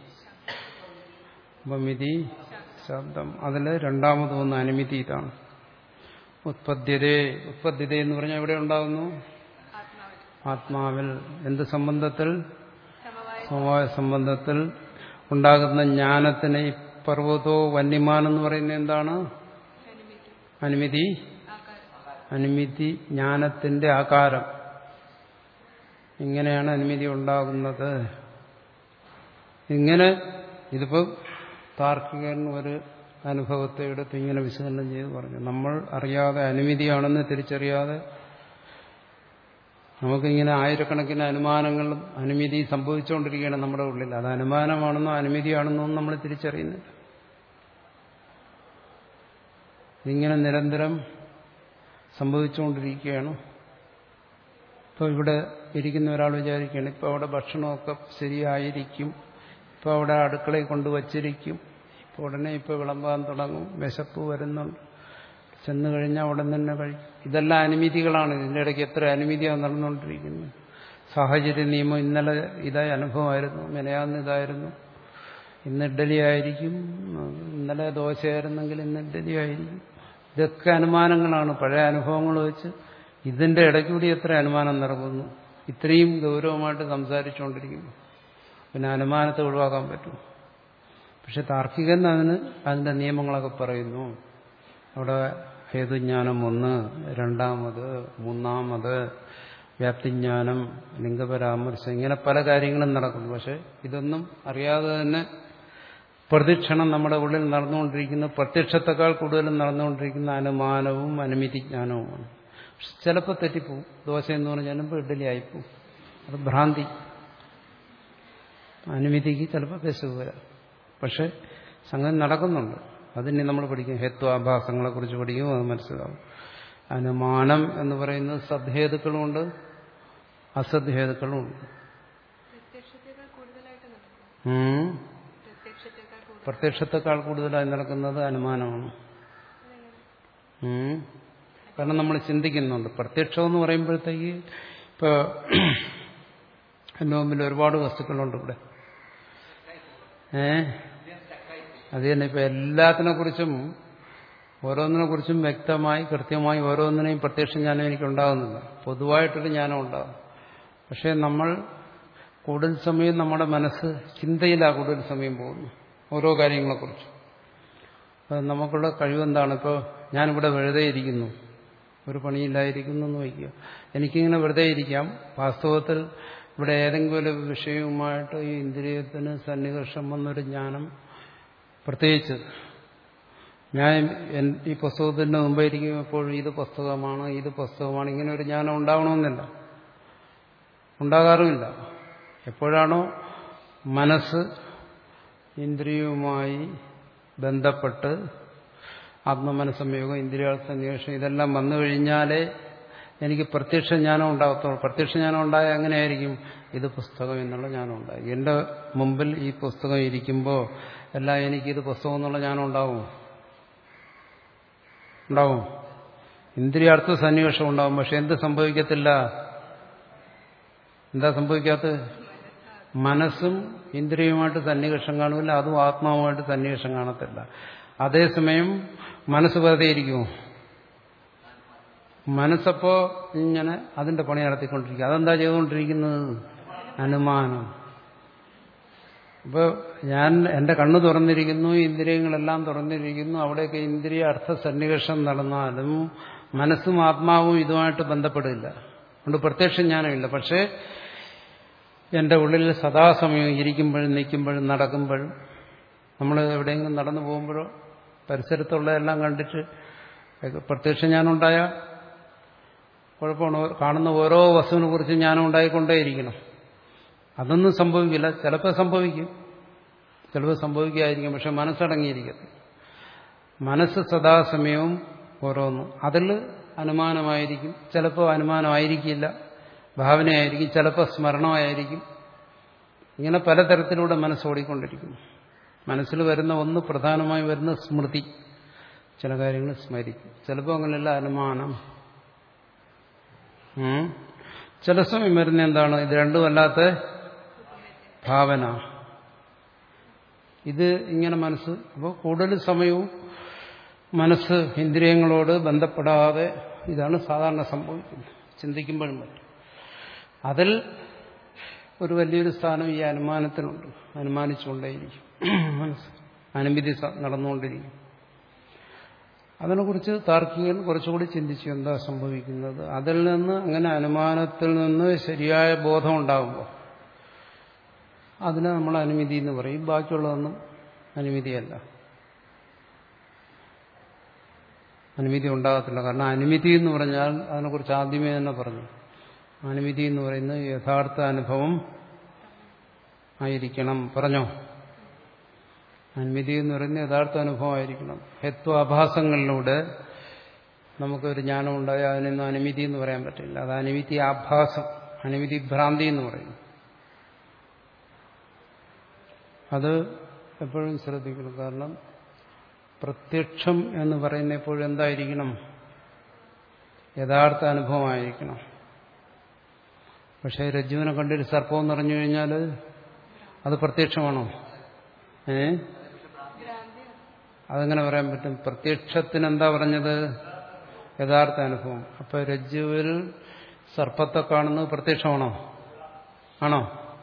ഉപമിതി ശബ്ദം. അതിൽ രണ്ടാമത് വന്ന അനുമിതി ഇതാണ്. ഉത്പദ്യതേ. ഉത്പദ്യത എന്ന് പറഞ്ഞാൽ എവിടെ ഉണ്ടാകുന്നു? ആത്മാവിൽ. എന്ത് സംബന്ധത്തിൽ? സമവായ സംബന്ധത്തിൽ ഉണ്ടാകുന്ന ജ്ഞാനത്തിന് ഈ പർവ്വതോ വന്യമാൻ എന്ന് പറയുന്നത് എന്താണ്? അനുമിതി. അനുമിതി ജ്ഞാനത്തിന്റെ ആകാരം. ഇങ്ങനെയാണ് അനുമിതി ഉണ്ടാകുന്നത്. ഇങ്ങനെ ഇതിപ്പോ താർക്കികൻ ഒരു അനുഭവത്തെ എടുത്ത് ഇങ്ങനെ വിശകലനം ചെയ്ത് പറഞ്ഞു. നമ്മൾ അറിയാതെ അനുമിതിയാണെന്ന് തിരിച്ചറിയാതെ നമുക്കിങ്ങനെ ആയിരക്കണക്കിന് അനുമാനങ്ങളും അനുമതി സംഭവിച്ചുകൊണ്ടിരിക്കുകയാണ് നമ്മുടെ ഉള്ളിൽ. അത് അനുമാനമാണെന്നോ അനുമതിയാണെന്നോ നമ്മൾ തിരിച്ചറിയുന്നില്ല. ഇതിങ്ങനെ നിരന്തരം സംഭവിച്ചുകൊണ്ടിരിക്കുകയാണ്. ഇപ്പോൾ ഇവിടെ ഇരിക്കുന്ന ഒരാൾ വിചാരിക്കുകയാണ് ഇപ്പോൾ അവിടെ ഭക്ഷണമൊക്കെ ശരിയായിരിക്കും, ഇപ്പോൾ അവിടെ അടുക്കളയിൽ കൊണ്ടുവച്ചിരിക്കും, ഇപ്പോൾ ഉടനെ ഇപ്പോൾ വിളമ്പാൻ തുടങ്ങും, വിശപ്പ് വരുന്നുണ്ട്, ചെന്നു കഴിഞ്ഞാൽ ഉടൻ തന്നെ കഴിക്കും. ഇതെല്ലാം അനുമതികളാണ്. ഇതിൻ്റെ ഇടയ്ക്ക് എത്ര അനുമതിയാണ് നടന്നുകൊണ്ടിരിക്കുന്നത്. സാഹചര്യ നിയമം ഇന്നലെ ഇതായി അനുഭവമായിരുന്നു, മെനയാന്ന് ഇതായിരുന്നു, ഇന്ന് ഇഡ്ഡലി ആയിരിക്കും, ഇന്നലെ ദോശയായിരുന്നെങ്കിൽ ഇന്ന് ഇഡ്ഡലി ആയിരിക്കും. ഇതൊക്കെ അനുമാനങ്ങളാണ്. പഴയ അനുഭവങ്ങൾ വെച്ച് ഇതിൻ്റെ ഇടയ്ക്കൂടി എത്ര അനുമാനം നടക്കുന്നു. ഇത്രയും ഗൗരവമായിട്ട് സംസാരിച്ചുകൊണ്ടിരിക്കുന്നു. പിന്നെ അനുമാനത്തെ ഒഴിവാക്കാൻ പറ്റും. പക്ഷെ താർക്കികൻ അതിന് അതിൻ്റെ നിയമങ്ങളൊക്കെ പറയുന്നു. അവിടെ ഹേതുജ്ഞാനം ഒന്ന്, രണ്ടാമത്, മൂന്നാമത് വ്യാപ്തിജ്ഞാനം, ലിംഗപരാമർശം, ഇങ്ങനെ പല കാര്യങ്ങളും നടക്കുന്നു. പക്ഷെ ഇതൊന്നും അറിയാതെ തന്നെ പ്രതിക്ഷണം നമ്മുടെ ഉള്ളിൽ നടന്നുകൊണ്ടിരിക്കുന്ന, പ്രത്യക്ഷത്തെക്കാൾ കൂടുതലും നടന്നുകൊണ്ടിരിക്കുന്ന അനുമാനവും അനുമിതിജ്ഞാനവുമാണ്. ചിലപ്പോൾ തെറ്റിപ്പോവും. ദോശ എന്ന് പറഞ്ഞാൽ ചിലപ്പോൾ ഇഡ്ഡലി ആയിപ്പോവും. അത് ഭ്രാന്തി. അനുമിതിക്ക് ചിലപ്പോൾ വിശപ്പ് വരാം. പക്ഷെ സംഗതി നടക്കുന്നുണ്ട്. അതിന് നമ്മൾ പഠിക്കും. ഹേത്വാഭാസങ്ങളെ കുറിച്ച് പഠിക്കും. അത് മനസ്സിലാവും. അനുമാനം എന്ന് പറയുന്നത് സദ്ഹേതുക്കളുമുണ്ട് അസദ്ഹേതുക്കളുമുണ്ട്. പ്രത്യക്ഷത്തെക്കാൾ കൂടുതലായി നടക്കുന്നത് അനുമാനമാണ്. കാരണം നമ്മൾ ചിന്തിക്കുന്നുണ്ട്. പ്രത്യക്ഷം എന്ന് പറയുമ്പോഴത്തേക്ക് ഇപ്പൊ എൻ്റെ മുമ്പിൽ ഒരുപാട് വസ്തുക്കളുണ്ട് ഇവിടെ. ഏ അത് തന്നെ. ഇപ്പൊ എല്ലാത്തിനെ കുറിച്ചും ഓരോന്നിനെ കുറിച്ചും വ്യക്തമായി കൃത്യമായി ഓരോന്നിനെയും പ്രത്യക്ഷം ജ്ഞാനം എനിക്കുണ്ടാകുന്നില്ല. പൊതുവായിട്ടൊരു ജ്ഞാനം ഉണ്ടാകും. പക്ഷെ നമ്മൾ കൂടുതൽ സമയം നമ്മുടെ മനസ്സ് ചിന്തയിലാണ് കൂടുതൽ സമയം പോകുന്നു ഓരോ കാര്യങ്ങളെക്കുറിച്ചും. നമുക്കുള്ള കഴിവെന്താണ്? ഇപ്പോൾ ഞാനിവിടെ വെറുതെ ഇരിക്കുന്നു, ഒരു പണിയില്ലായിരിക്കുന്നു എന്ന് വയ്ക്കുക. എനിക്കിങ്ങനെ വെറുതെ ഇരിക്കാം. വാസ്തവത്തിൽ ഇവിടെ ഏതെങ്കിലും ഒരു വിഷയവുമായിട്ട് ഈ ഇന്ദ്രിയത്തിന് സന്നികർഷം വന്നൊരു ജ്ഞാനം, പ്രത്യേകിച്ച് ഞാൻ ഈ പുസ്തകത്തിന്റെ മുമ്പേ ഇരിക്കും എപ്പോഴും ഇത് പുസ്തകമാണ് ഇത് പുസ്തകമാണ് ഇങ്ങനെ ഒരു ജ്ഞാനം ഉണ്ടാവണമെന്നില്ല, ഉണ്ടാകാറുമില്ല. എപ്പോഴാണോ മനസ്സ് ഇന്ദ്രിയവുമായി ബന്ധപ്പെട്ട് ആത്മമനസ്സംയോഗം, ഇന്ദ്രിയാർത്ഥന്വേഷണം ഇതെല്ലാം വന്നു കഴിഞ്ഞാലേ എനിക്ക് പ്രത്യക്ഷ ജ്ഞാനം ഉണ്ടാകത്തുള്ളൂ. പ്രത്യക്ഷ ജ്ഞാനം ഉണ്ടായാൽ എങ്ങനെയായിരിക്കും? ഇത് പുസ്തകം എന്നുള്ള ജ്ഞാനം ഉണ്ടായി. എൻ്റെ മുമ്പിൽ ഈ പുസ്തകം ഇരിക്കുമ്പോൾ എല്ലാം എനിക്കിത് പുസ്തകം എന്നുള്ള ജ്ഞാനം ഉണ്ടാവും ഉണ്ടാവും ഇന്ദ്രിയാർത്ഥ സന്നിവേഷം ഉണ്ടാവും. പക്ഷെ എന്ത് സംഭവിക്കത്തില്ല? എന്താ സംഭവിക്കാത്തത്? മനസ്സും ഇന്ദ്രിയവുമായിട്ട് സന്നിവേഷം കാണില്ല, അതും ആത്മാവുമായിട്ട് സന്നിവേഷം കാണത്തില്ല. അതേസമയം മനസ്സ് വെറുതെ ഇരിക്കുമോ? മനസ്സപ്പോ ഇങ്ങനെ അതിന്റെ പണി നടത്തിക്കൊണ്ടിരിക്കുക. അതെന്താ ചെയ്തുകൊണ്ടിരിക്കുന്നത്? അനുമാനം. ഇപ്പോൾ ഞാൻ എൻ്റെ കണ്ണ് തുറന്നിരിക്കുന്നു, ഇന്ദ്രിയങ്ങളെല്ലാം തുറന്നിരിക്കുന്നു, അവിടെയൊക്കെ ഇന്ദ്രിയ അർത്ഥ സന്നിവേഷം നടന്നാലും മനസ്സും ആത്മാവും ഇതുമായിട്ട് ബന്ധപ്പെടില്ല. അതുകൊണ്ട് പ്രത്യക്ഷ ജ്ഞാനമില്ല. പക്ഷേ എൻ്റെ ഉള്ളിൽ സദാസമയം ഇരിക്കുമ്പോഴും നിൽക്കുമ്പോഴും നടക്കുമ്പോഴും നമ്മൾ എവിടെയെങ്കിലും നടന്നു പോകുമ്പോഴോ പരിസരത്തുള്ള എല്ലാം കണ്ടിട്ട് പ്രത്യക്ഷം ജ്ഞാനമുണ്ടായ കുഴപ്പമാണ്. കാണുന്ന ഓരോ വസ്തുവിനെ കുറിച്ച് ജ്ഞാനം ഉണ്ടായിക്കൊണ്ടേയിരിക്കണം. അതൊന്നും സംഭവിക്കില്ല. ചിലപ്പോൾ സംഭവിക്കും, ചിലപ്പോൾ സംഭവിക്കാതിരിക്കും. പക്ഷെ മനസ്സടങ്ങിയിരിക്കത്തില്ല. മനസ്സ് സദാസമയവും ഓരോന്നും അതിൽ അനുമാനമായിരിക്കും, ചിലപ്പോൾ അനുമാനമായിരിക്കില്ല, ഭാവനയായിരിക്കും, ചിലപ്പോൾ സ്മരണമായിരിക്കും. ഇങ്ങനെ പലതരത്തിലൂടെ മനസ്സ് ഓടിക്കൊണ്ടിരിക്കുന്നു. മനസ്സിൽ വരുന്ന ഒന്ന് പ്രധാനമായി വരുന്ന സ്മൃതി, ചില കാര്യങ്ങൾ സ്മരിക്കും. ചിലപ്പോൾ അങ്ങനെയല്ല, അനുമാനം. ചില സമയം വരുന്ന എന്താണ്, ഇത് രണ്ടുമല്ലാത്ത ഭാവന. ഇത് ഇങ്ങനെ മനസ്സ്. അപ്പോൾ കൂടുതൽ സമയവും മനസ്സ് ഇന്ദ്രിയങ്ങളോട് ബന്ധപ്പെടാതെ ഇതാണ് സാധാരണ സംഭവിക്കുന്നത്. ചിന്തിക്കുമ്പോഴും പറ്റും. അതിൽ ഒരു വലിയൊരു സ്ഥാനം ഈ അനുമാനത്തിനുണ്ട്. അനുമാനിച്ചുകൊണ്ടേയിരിക്കും മനസ്സ്, അനുമതി നടന്നുകൊണ്ടിരിക്കും. അതിനെക്കുറിച്ച് താർക്കികൻ കുറച്ചുകൂടി ചിന്തിച്ചു എന്താ സംഭവിക്കുന്നത്. അതിൽ നിന്ന് അങ്ങനെ അനുമാനത്തിൽ നിന്ന് ശരിയായ ബോധം ഉണ്ടാകുമ്പോൾ അതിനെ നമ്മൾ അനുമതി എന്ന് പറയും. ബാക്കിയുള്ളതൊന്നും അനുമതിയല്ല, അനുമതി ഉണ്ടാകത്തില്ല. കാരണം അനുമതി എന്ന് പറഞ്ഞാൽ അതിനെക്കുറിച്ച് ആദ്യമേ തന്നെ പറഞ്ഞു, അനുമതി എന്ന് പറയുന്നത് യഥാർത്ഥ അനുഭവം ആയിരിക്കണം. പറഞ്ഞോ, അനുമതി എന്ന് പറയുന്നത് യഥാർത്ഥ അനുഭവമായിരിക്കണം. ഹേത്വാഭാസങ്ങളിലൂടെ നമുക്കൊരു ജ്ഞാനം ഉണ്ടായാൽ അതിനൊന്നും അനുമതി എന്ന് പറയാൻ പറ്റില്ല. അത് അനുമതി ആഭാസം, അനുമതി ഭ്രാന്തി എന്ന് പറയും. അത് എപ്പോഴും ശ്രദ്ധിക്കണം. കാരണം പ്രത്യക്ഷം എന്ന് പറയുന്ന എപ്പോഴും എന്തായിരിക്കണം, യഥാർത്ഥ അനുഭവമായിരിക്കണം. പക്ഷേ രജ്ജുവിനെ കണ്ടൊരു സർപ്പം എന്ന് പറഞ്ഞു കഴിഞ്ഞാൽ അത് പ്രത്യക്ഷമാണോ? ഏ അതെങ്ങനെ പറയാൻ പറ്റും? പ്രത്യക്ഷത്തിന് എന്താ പറഞ്ഞത്? യഥാർത്ഥ അനുഭവം. അപ്പൊ രജ്ജുവിൽ സർപ്പത്തെ കാണുന്നത് പ്രത്യക്ഷമാണോ? ആണോ?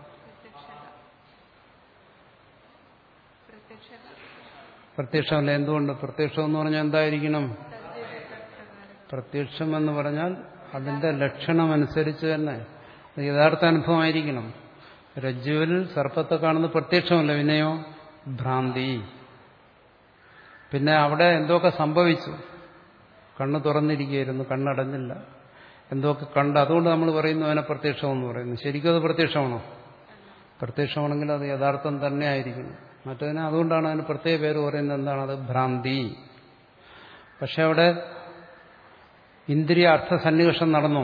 പ്രത്യക്ഷമല്ല. എന്തുകൊണ്ട്? പ്രത്യക്ഷം എന്ന് പറഞ്ഞാൽ എന്തായിരിക്കണം? പ്രത്യക്ഷം എന്ന് പറഞ്ഞാൽ അതിന്റെ ലക്ഷണമനുസരിച്ച് തന്നെ യഥാർത്ഥ അനുഭവമായിരിക്കണം. രജ്ജുവിൽ സർപ്പത്തെ കാണുന്നത് പ്രത്യക്ഷമല്ല, പിന്നെയോ ഭ്രാന്തി. പിന്നെ അവിടെ എന്തൊക്കെ സംഭവിച്ചു, കണ്ണ് തുറന്നിരിക്കുകയായിരുന്നു, കണ്ണടഞ്ഞില്ല, എന്തൊക്കെ കണ്ട്, അതുകൊണ്ട് നമ്മൾ പറയുന്നു അതിനെ പ്രത്യക്ഷമെന്ന് പറയുന്നു. ശരിക്കും അത് പ്രത്യക്ഷമാണോ? പ്രത്യക്ഷമാണെങ്കിൽ അത് യഥാർത്ഥം തന്നെ ആയിരിക്കുന്നു. മറ്റതിനെ അതുകൊണ്ടാണ് അതിന് പ്രത്യേക പേര് പറയുന്നത്. എന്താണ് അത്? ഭ്രാന്തി. പക്ഷെ അവിടെ ഇന്ദ്രിയാർത്ഥ സന്നിവേഷം നടന്നോ?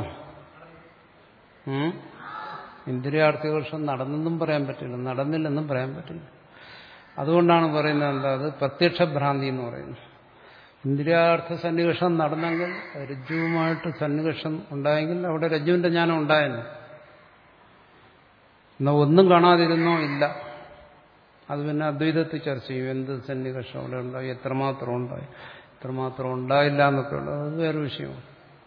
ഇന്ദ്രിയാർത്ഥികോഷം നടന്നെന്നും പറയാൻ പറ്റില്ല, നടന്നില്ലെന്നും പറയാൻ പറ്റില്ല. അതുകൊണ്ടാണ് പറയുന്നത് എന്താ, അത് പ്രത്യക്ഷ ഭ്രാന്തി എന്ന് പറയുന്നത്. ഇന്ദ്രിയാർത്ഥ സന്നിവേഷം നടന്നെങ്കിൽ, രജ്ജുവുമായിട്ട് സന്നിവേഷം ഉണ്ടായെങ്കിൽ അവിടെ രജ്ജുവിന്റെ ജ്ഞാനം ഉണ്ടായെന്ന്. എന്നാൽ ഒന്നും കാണാതിരുന്നോ? ഇല്ല. അത് പിന്നെ അദ്വൈതത്തിൽ ചർച്ച ചെയ്യും. എന്ത് സന്നിവേഷം അവിടെ ഉണ്ടായി, എത്രമാത്രം ഉണ്ടായി, എത്രമാത്രം ഉണ്ടായില്ല എന്നൊക്കെ ഉള്ളത്, അത് വേറെ വിഷയമാണ്.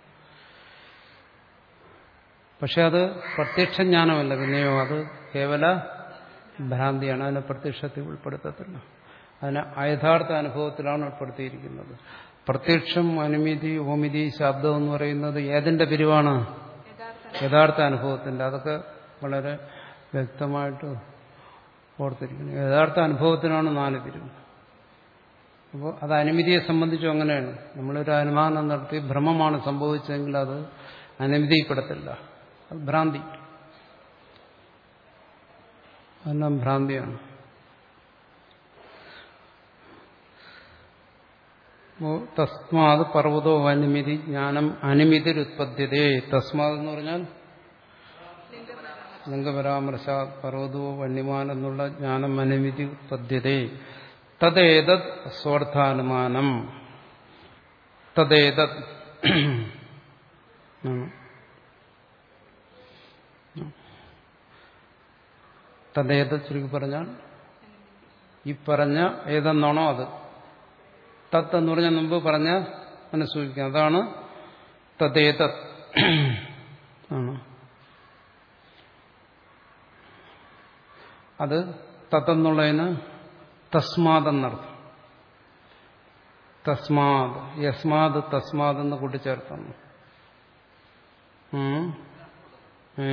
പക്ഷെ അത് പ്രത്യക്ഷ ജ്ഞാനമല്ല, പിന്നെയോ അത് കേവല ഭ്രാന്തിയാണ്. അതിനെ പ്രത്യക്ഷത്തിൽ ഉൾപ്പെടുത്തത്തില്ല. അതിനെ അയഥാർത്ഥ അനുഭവത്തിലാണ് ഉൾപ്പെടുത്തിയിരിക്കുന്നത്. പ്രത്യക്ഷം, അനുമതി, ഉപമിതി, ശബ്ദം എന്ന് പറയുന്നത് ഏതിന്റെ പിരിവാണ്? യഥാർത്ഥ അനുഭവത്തിന്റെ. അതൊക്കെ വളരെ വ്യക്തമായിട്ട് ഓർത്തിരിക്കുന്നു. യഥാർത്ഥ അനുഭവത്തിനാണ് നാല് പിരിവ്. അപ്പോൾ അത് അനുമതിയെ സംബന്ധിച്ചും അങ്ങനെയാണ്. നമ്മളൊരു അനുമാനം നടത്തി ഭ്രമമാണ് സംഭവിച്ചതെങ്കിൽ അത് അനുമതിപ്പെടത്തില്ല, അത് ഭ്രാന്തി. അതെല്ലാം ഭ്രാന്തിയാണ്. തസ്മാത് പർവ്വതോ അനുമതി ജ്ഞാനം അനുമതിരുത്പദ്യതേ. തസ്മാത് എന്ന് പറഞ്ഞാൽ ലിംഗപരാമർശാത് പർവ്വതോ വന്യമാൻ എന്നുള്ള ജ്ഞാനം അനുമതി ഉത്പദ്യതേ. തദ്ദേതത് സ്വാർത്ഥാനുമാനം. തദ്ദേതത് തദ്ദേതത് ചുരുക്കി പറഞ്ഞാൽ ഈ പറഞ്ഞ ഏതെന്നാണോ അത്. തത്ത് എന്ന് പറഞ്ഞാൽ മുമ്പ് പറഞ്ഞ മനസ്സൂചിക്കുക, അതാണ് തദ്ദേതത് ആണ്. അത് തത്തെന്നുള്ളതിന് തസ്മാത് എന്നർത്ഥം. തസ്മാത്, യസ്മാത് തസ്മാത് എന്ന് കൂട്ടിച്ചേർത്താണ്. ഏ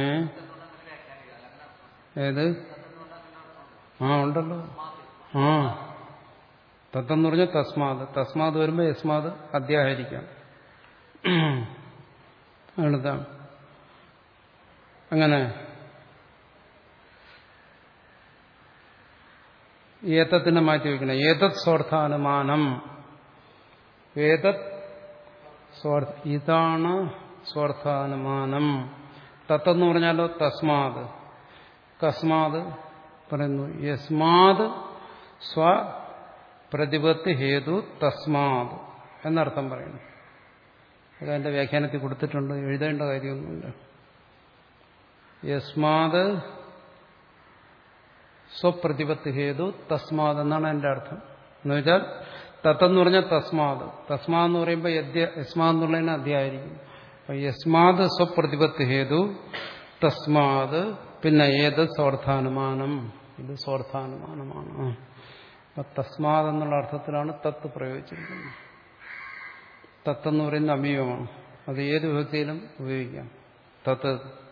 ഏത്? ആ ഉണ്ടല്ലോ. ആ തത്തെന്ന് പറഞ്ഞാൽ തസ്മാത്. തസ്മാത് വരുമ്പോൾ യസ്മാത് അധ്യാഹരിക്കാം. എഴുതാം. അങ്ങനെ ഏതത്തിനെ മാറ്റി വയ്ക്കണം. ഏതത് സ്വാർത്ഥാനുമാനം. ഏതത് സ്വാർത്ഥ ഇതാണ് സ്വാർത്ഥാനുമാനം. തത്തെന്ന് പറഞ്ഞാലോ തസ്മാത്. കസ്മാത് പറയുന്നു യസ്മാത് സ്വ പ്രതിപത്തി ഹേതു തസ്മാത് എന്നർത്ഥം പറയുന്നു. അത് അതിന്റെ വ്യാഖ്യാനത്തിൽ കൊടുത്തിട്ടുണ്ട്, എഴുതേണ്ട കാര്യമൊന്നുമില്ല. യസ്മാത് സ്വപ്രതിപത്തി ഹേതു തസ്മാത് എന്നാണ് എന്റെ അർത്ഥം. എന്ന് വെച്ചാൽ തത്തെന്ന് പറഞ്ഞാൽ തസ്മാത്. തസ്മാത് എന്ന് പറയുമ്പോൾ യസ്മാത് എന്നുള്ളതിന് അധ്യായിരിക്കും. യസ്മാത് സ്വപ്രതിപത്തി ഹേതു തസ്മാത്. പിന്നെ ഏത് സ്വാർത്ഥാനുമാനം. ഇത് സ്വാർത്ഥാനുമാനമാണ്. തസ്മാത് എന്നുള്ള അർത്ഥത്തിലാണ് തത്ത് പ്രയോഗിച്ചിരിക്കുന്നത്. തത്തെന്ന് പറയുന്ന അവയവമാണ്. അത് ഏത് വിഭക്തിയിലും ഉപയോഗിക്കാം. തത്ത്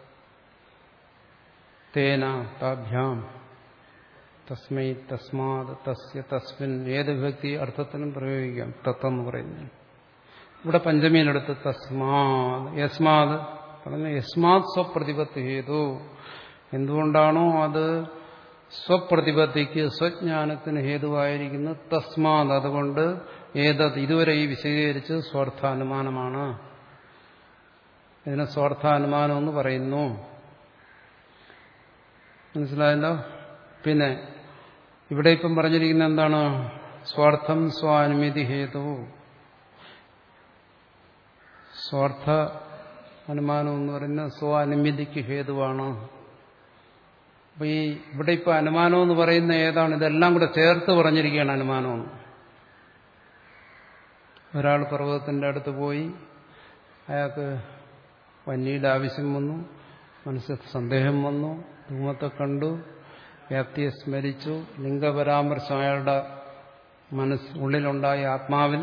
തേന താഭ്യാം തസ്മൈ തസ്മാത് തസ്യ തസ്മിൻ ഏത് വിഭക്തി അർത്ഥത്തിനും പ്രയോഗിക്കാം തത്തെന്ന് പറയുന്നത്. ഇവിടെ പഞ്ചമിയിലെടുത്ത് തസ്മാത് യസ്മാത് പറഞ്ഞ യസ്മാത് സ്വപ്രതിപത്തി ഹേതു. എന്തുകൊണ്ടാണോ അത് സ്വപ്രതിപത്തിക്ക് സ്വജ്ഞാനത്തിന് ഹേതുവായിരിക്കുന്നത് തസ്മാത്. അതുകൊണ്ട് ഏതത് ഇതുവരെ ഈ വിശദീകരിച്ച് സ്വാർത്ഥാനുമാനമാണ്. ഇതിനെ സ്വാർത്ഥാനുമാനം എന്ന് പറയുന്നു. മനസ്സിലായല്ലോ? പിന്നെ ഇവിടെ ഇപ്പം പറഞ്ഞിരിക്കുന്ന എന്താണ്? സ്വാർത്ഥം സ്വാനുമതി ഹേതു. സ്വാർത്ഥ അനുമാനം എന്ന് പറയുന്ന സ്വാനുമതിക്ക് ഹേതുവാണ്. അപ്പൊ ഈ ഇവിടെ ഇപ്പൊ അനുമാനം എന്ന് പറയുന്ന ഏതാണ്? ഇതെല്ലാം കൂടെ ചേർത്ത് പറഞ്ഞിരിക്കുകയാണ് അനുമാനമെന്ന്. ഒരാൾ പർവ്വതത്തിന്റെ അടുത്ത് പോയി, അയാൾക്ക് വന്യയുടെ ആവശ്യം വന്നു, മനസ്സിൽ സന്ദേഹം വന്നു, ധൂമത്തെ കണ്ടു, വ്യാപ്തിയെ സ്മരിച്ചു, ലിംഗപരാമർശം അയാളുടെ മനസ്സ് ഉള്ളിലുണ്ടായ ആത്മാവിൽ.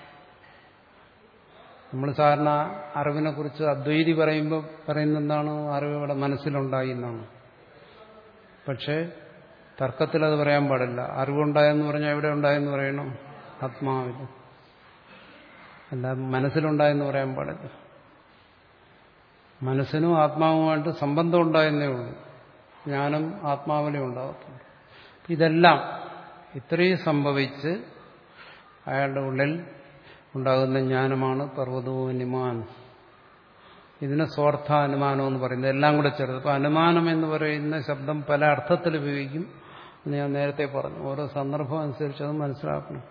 നമ്മൾ സാധാരണ അറിവിനെ കുറിച്ച് അദ്വൈതി പറയുമ്പോൾ പറയുന്ന എന്താണ്? അറിവ് ഇവിടെ മനസ്സിലുണ്ടായി എന്നാണ്. പക്ഷേ തർക്കത്തിൽ അത് പറയാൻ പാടില്ല. അറിവുണ്ടായെന്ന് പറഞ്ഞാൽ എവിടെ ഉണ്ടായെന്ന് പറയണം? ആത്മാവിൽ. അല്ല മനസ്സിലുണ്ടായെന്ന് പറയാൻ പാടില്ല. മനസ്സിനും ആത്മാവുമായിട്ട് സംബന്ധം ഉണ്ടായെന്നേ ഉള്ളൂ. ജ്ഞാനം ആത്മാവിനെ ഉണ്ടാകത്തുള്ളൂ. ഇതെല്ലാം ഇത്രയും സംഭവിച്ച് അയാളുടെ ഉള്ളിൽ ഉണ്ടാകുന്ന ജ്ഞാനമാണ് പർവ്വതോനിമാൻ. ഇതിനെ സ്വാർത്ഥാനുമാനം എന്ന് പറയുന്നത്. എല്ലാം കൂടെ ചേർത്ത്. അപ്പൊ അനുമാനം എന്ന് പറയുന്ന ശബ്ദം പല അർത്ഥത്തിൽ ഉപയോഗിക്കും എന്ന് ഞാൻ നേരത്തെ പറഞ്ഞു. ഓരോ സന്ദർഭം അനുസരിച്ച് അത് മനസ്സിലാക്കണം.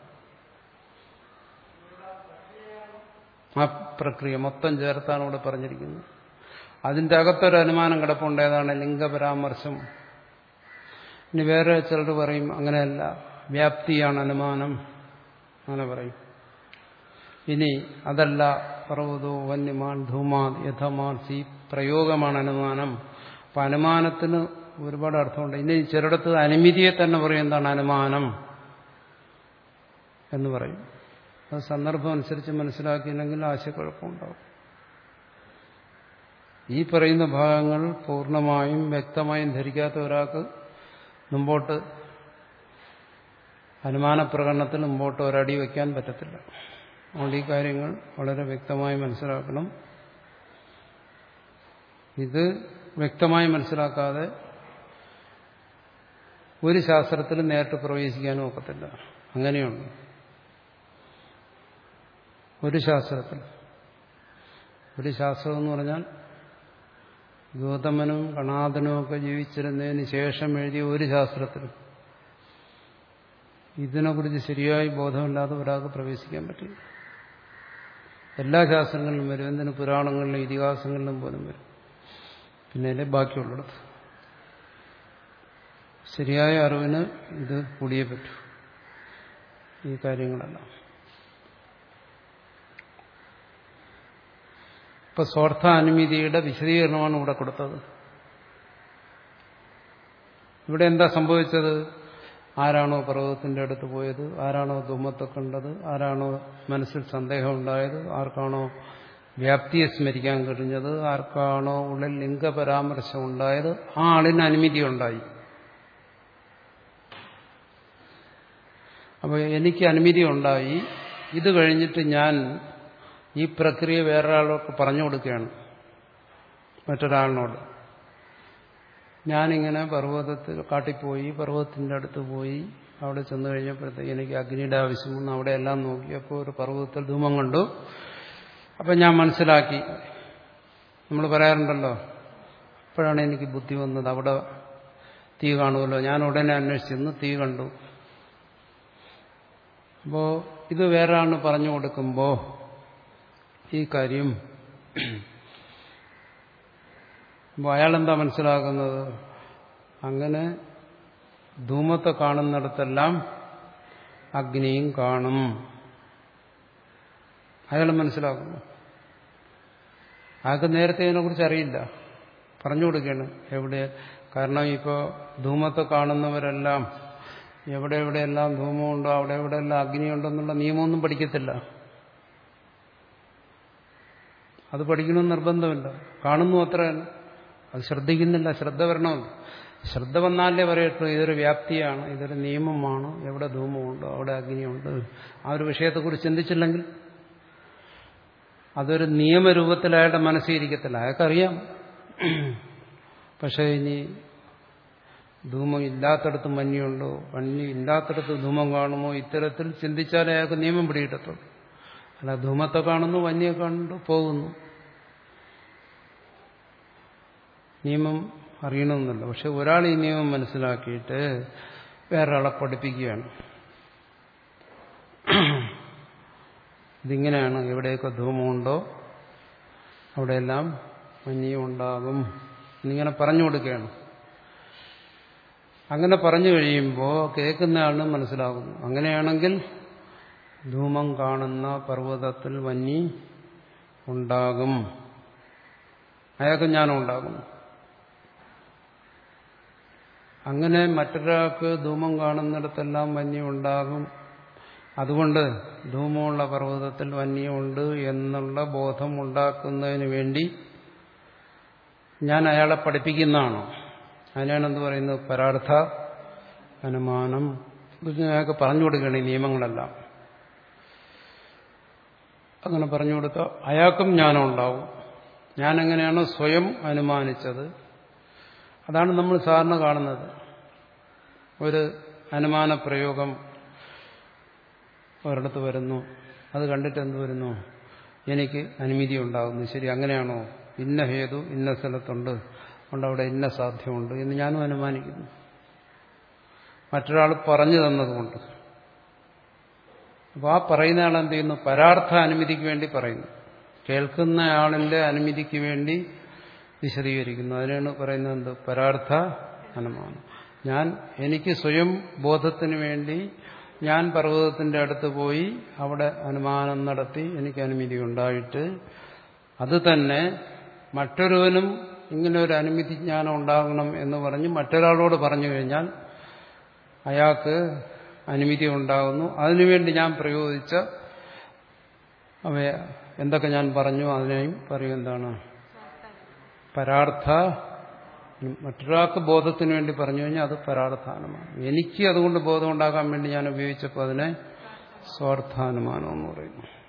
ആ പ്രക്രിയ മൊത്തം ചേർത്താണ് ഇവിടെ പറഞ്ഞിരിക്കുന്നത്. അതിന്റെ അകത്തൊരു അനുമാനം കിടപ്പുണ്ട്. ഏതാണ്? ലിംഗപരാമർശം. ഇനി വേറെ ചിലർ പറയും അങ്ങനെയല്ല, വ്യാപ്തിയാണ് അനുമാനം, അങ്ങനെ പറയും. ഇനി അതല്ല, പർവ്വതോ വന്യമാൻ ധൂമാൻ യഥമാൻ സി പ്രയോഗമാണ് അനുമാനം. അപ്പൊ അനുമാനത്തിന് ഒരുപാട് അർത്ഥമുണ്ട്. ഇനി ചിലയിടത്ത് അനുമതിയെ തന്നെ പറയും എന്താണ് അനുമാനം എന്ന് പറയും. അത് സന്ദർഭം അനുസരിച്ച് മനസ്സിലാക്കിയില്ലെങ്കിൽ ആശയക്കുഴപ്പമുണ്ടാവും. ഈ പറയുന്ന ഭാഗങ്ങൾ പൂർണ്ണമായും വ്യക്തമായും ധരിക്കാത്ത ഒരാൾക്ക് മുമ്പോട്ട് അനുമാന പ്രകടനത്തിൽ മുമ്പോട്ട് ഒരടി വയ്ക്കാൻ പറ്റത്തില്ല. അതുകൊണ്ട് ഈ കാര്യങ്ങൾ വളരെ വ്യക്തമായി മനസ്സിലാക്കണം. ഇത് വ്യക്തമായി മനസ്സിലാക്കാതെ ഒരു ശാസ്ത്രത്തിലും നേരിട്ട് പ്രവേശിക്കാനും ഒക്കത്തില്ല. അങ്ങനെയുണ്ട് ഒരു ശാസ്ത്രത്തിൽ. ഒരു ശാസ്ത്രം എന്ന് പറഞ്ഞാൽ ഗൗതമനും കണാദനും ഒക്കെ ജീവിച്ചിരുന്നതിന് ശേഷം എഴുതിയ ഒരു ശാസ്ത്രത്തിലും ഇതിനെക്കുറിച്ച് ശരിയായി ബോധമില്ലാതെ ഒരാൾക്ക് പ്രവേശിക്കാൻ പറ്റില്ല. എല്ലാ ശാസ്ത്രങ്ങളിലും വരും. എന്തിന് പുരാണങ്ങളിലും ഇതിഹാസങ്ങളിലും പോലും വരും. പിന്നെ അതിലെ ബാക്കിയുള്ളിടത്ത് ശരിയായ അറിവിന് ഇത് കൂടിയേ പറ്റൂ. ഈ കാര്യങ്ങളെല്ലാം ഇപ്പൊ സ്വാർത്ഥ അനുമതിയുടെ വിശദീകരണമാണ് ഇവിടെ കൊടുത്തത്. ഇവിടെ എന്താ സംഭവിച്ചത്? ആരാണോ പർവ്വതത്തിന്റെ അടുത്ത് പോയത്, ആരാണോ ധൂമത്തെ കണ്ടത്, ആരാണോ മനസ്സിൽ സന്ദേഹം ഉണ്ടായത്, ആർക്കാണോ വ്യാപ്തിയെ സ്മരിക്കാൻ കഴിഞ്ഞത്, ആർക്കാണോ ഉള്ളിൽ ലിംഗപരാമർശം ഉണ്ടായത്, ആ ആളിന് അനുമതി ഉണ്ടായി. അപ്പൊ അപ്പോൾ എനിക്ക് അനുമതി ഉണ്ടായി. ഇത് കഴിഞ്ഞിട്ട് ഞാൻ ഈ പ്രക്രിയ വേറൊരാളോട് പറഞ്ഞു കൊടുക്കുകയാണ്, മറ്റൊരാളിനോട്. ഞാനിങ്ങനെ പർവ്വതത്തിൽ കാട്ടിപ്പോയി, പർവ്വതത്തിൻ്റെ അടുത്ത് പോയി, അവിടെ ചെന്ന് കഴിഞ്ഞപ്പോഴത്തേക്ക് എനിക്ക് അഗ്നിയുടെ ആവശ്യം വന്നു. അവിടെ എല്ലാം നോക്കിയപ്പോൾ ഒരു പർവ്വതത്തിൽ ധൂമം കണ്ടു. അപ്പം ഞാൻ മനസ്സിലാക്കി. നമ്മൾ പറയാറുണ്ടല്ലോ, അപ്പോഴാണ് എനിക്ക് ബുദ്ധി വന്നത്, അവിടെ തീ കാണുമല്ലോ. ഞാൻ ഉടനെ അന്വേഷിച്ചെന്ന് തീ കണ്ടു. അപ്പോൾ ഇത് വേറെ ആളിന് പറഞ്ഞു കൊടുക്കുമ്പോൾ ഈ കാര്യം അപ്പോൾ അയാളെന്താ മനസ്സിലാക്കുന്നത്? അങ്ങനെ ധൂമത്തെ കാണുന്നിടത്തെല്ലാം അഗ്നിയും കാണും. അയാൾ മനസ്സിലാക്കുന്നു. അയാൾക്ക് നേരത്തെ ഇതിനെക്കുറിച്ച് അറിയില്ല, പറഞ്ഞു കൊടുക്കുകയാണ് എവിടെ. കാരണം ഇപ്പോൾ ധൂമത്തെ കാണുന്നവരെല്ലാം എവിടെ എവിടെയെല്ലാം ധൂമമുണ്ടോ അവിടെ എവിടെയെല്ലാം അഗ്നിയുണ്ടെന്നുള്ള നിയമമൊന്നും പഠിക്കത്തില്ല. അത് പഠിക്കണമെന്ന് നിർബന്ധമില്ല. കാണുന്നു അത്ര, അത് ശ്രദ്ധിക്കുന്നില്ല. ശ്രദ്ധ വരണമല്ലോ. ശ്രദ്ധ വന്നാലേ പറയട്ടു ഇതൊരു വ്യാപ്തിയാണ്, ഇതൊരു നിയമമാണ്, എവിടെ ധൂമമുണ്ടോ അവിടെ അഗ്നിയുണ്ട്. ആ ഒരു വിഷയത്തെക്കുറിച്ച് ചിന്തിച്ചില്ലെങ്കിൽ അതൊരു നിയമരൂപത്തിൽ അയാളുടെ മനസ്സിൽ ഇരിക്കത്തില്ല. അയാൾക്കറിയാം. പക്ഷേ ഇനി ധൂമം ഇല്ലാത്തടത്ത് മഞ്ഞുണ്ടോ, മഞ്ഞ് ഇല്ലാത്തടത്ത് ധൂമം കാണുമോ, ഇത്തരത്തിൽ ചിന്തിച്ചാലേ അയാൾക്ക് നിയമം പിടികിട്ടത്തുള്ളൂ. അല്ല, ധൂമത്തെ കാണുന്നു, മഞ്ഞയെ കാണുന്നു, പോകുന്നു. നിയമം അറിയണമെന്നല്ല. പക്ഷെ ഒരാൾ ഈ നിയമം മനസ്സിലാക്കിയിട്ട് വേറൊരാളെ പഠിപ്പിക്കുകയാണ്. ഇതിങ്ങനെയാണ്, എവിടെയൊക്കെ ധൂമമുണ്ടോ അവിടെയെല്ലാം മഞ്ഞയും ഉണ്ടാകും എന്നിങ്ങനെ പറഞ്ഞു കൊടുക്കുകയാണ്. അങ്ങനെ പറഞ്ഞു കഴിയുമ്പോൾ കേൾക്കുന്നയാളിന് മനസ്സിലാകുന്നു. അങ്ങനെയാണെങ്കിൽ ധൂമം കാണുന്ന പർവ്വതത്തിൽ മഞ്ഞി ഉണ്ടാകും, അയാൾക്ക് ജ്ഞാനം ഉണ്ടാകും. അങ്ങനെ മറ്റൊരാൾക്ക് ധൂമം കാണുന്നിടത്തെല്ലാം മഞ്ഞി ഉണ്ടാകും, അതുകൊണ്ട് ധൂമമുള്ള പർവ്വതത്തിൽ മഞ്ഞുണ്ട് എന്നുള്ള ബോധം ഉണ്ടാക്കുന്നതിന് വേണ്ടി ഞാൻ അയാളെ പഠിപ്പിക്കുന്നതാണ്. അതിനാണ് എന്ത് പറയുന്നത്, പരാർത്ഥ അനുമാനം. അയാൾക്ക് പറഞ്ഞു കൊടുക്കുകയാണ് ഈ നിയമങ്ങളെല്ലാം. അങ്ങനെ പറഞ്ഞു കൊടുത്താൽ അയാൾക്കും ജ്ഞാനം ഉണ്ടാവും. ഞാൻ എങ്ങനെയാണോ സ്വയം അനുമാനിച്ചത് അതാണ് നമ്മൾ സാധാരണ കാണുന്നത്. ഒരു അനുമാന പ്രയോഗം ഒരിടത്ത് വരുന്നു, അത് കണ്ടിട്ട് എന്ത് വരുന്നു, എനിക്ക് അനുമതി ഉണ്ടാകുന്നു. ശരി, അങ്ങനെയാണോ, ഇന്ന ഹേതു ഇന്ന സ്ഥലത്തുണ്ട്, അതുകൊണ്ട് അവിടെ ഇന്ന സാധ്യമുണ്ട് എന്ന് ഞാനും അനുമാനിക്കുന്നു, മറ്റൊരാൾ പറഞ്ഞു തന്നതുകൊണ്ട്. അപ്പോൾ ആ പറയുന്ന ആൾ എന്ത് ചെയ്യുന്നു, പരാർത്ഥ അനുമതിക്ക് വേണ്ടി പറയുന്നു, കേൾക്കുന്നയാളിന്റെ അനുമതിക്ക് വേണ്ടി വിശദീകരിക്കുന്നു. അതിനാണ് പറയുന്നത് എന്ത്, പരാർത്ഥ അനുമാനം. ഞാൻ എനിക്ക് സ്വയം ബോധത്തിന് വേണ്ടി ഞാൻ പർവ്വതത്തിന്റെ അടുത്ത് പോയി അവിടെ അനുമാനം നടത്തി എനിക്ക് അനുമതി ഉണ്ടായിട്ട് അത് തന്നെ മറ്റൊരുവനും ഇങ്ങനെ ഒരു അനുമതി ജ്ഞാനം ഉണ്ടാകണം എന്ന് പറഞ്ഞ് മറ്റൊരാളോട് പറഞ്ഞു കഴിഞ്ഞാൽ അയാൾക്ക് അനുമതി ഉണ്ടാകുന്നു. അതിനുവേണ്ടി ഞാൻ പ്രയോഗിച്ച അവയെ എന്തൊക്കെ ഞാൻ പറഞ്ഞു അതിനെയും പറയും എന്താണ്, പരാർത്ഥ. മറ്റൊരാൾക്ക് ബോധത്തിന് വേണ്ടി പറഞ്ഞു കഴിഞ്ഞാൽ അത് പരാർത്ഥാനുമാനം. എനിക്ക് അതുകൊണ്ട് ബോധം ഉണ്ടാകാൻ വേണ്ടി ഞാൻ ഉപയോഗിച്ചപ്പോൾ അതിനെ സ്വാർത്ഥാനുമാനം എന്ന് പറയുന്നു.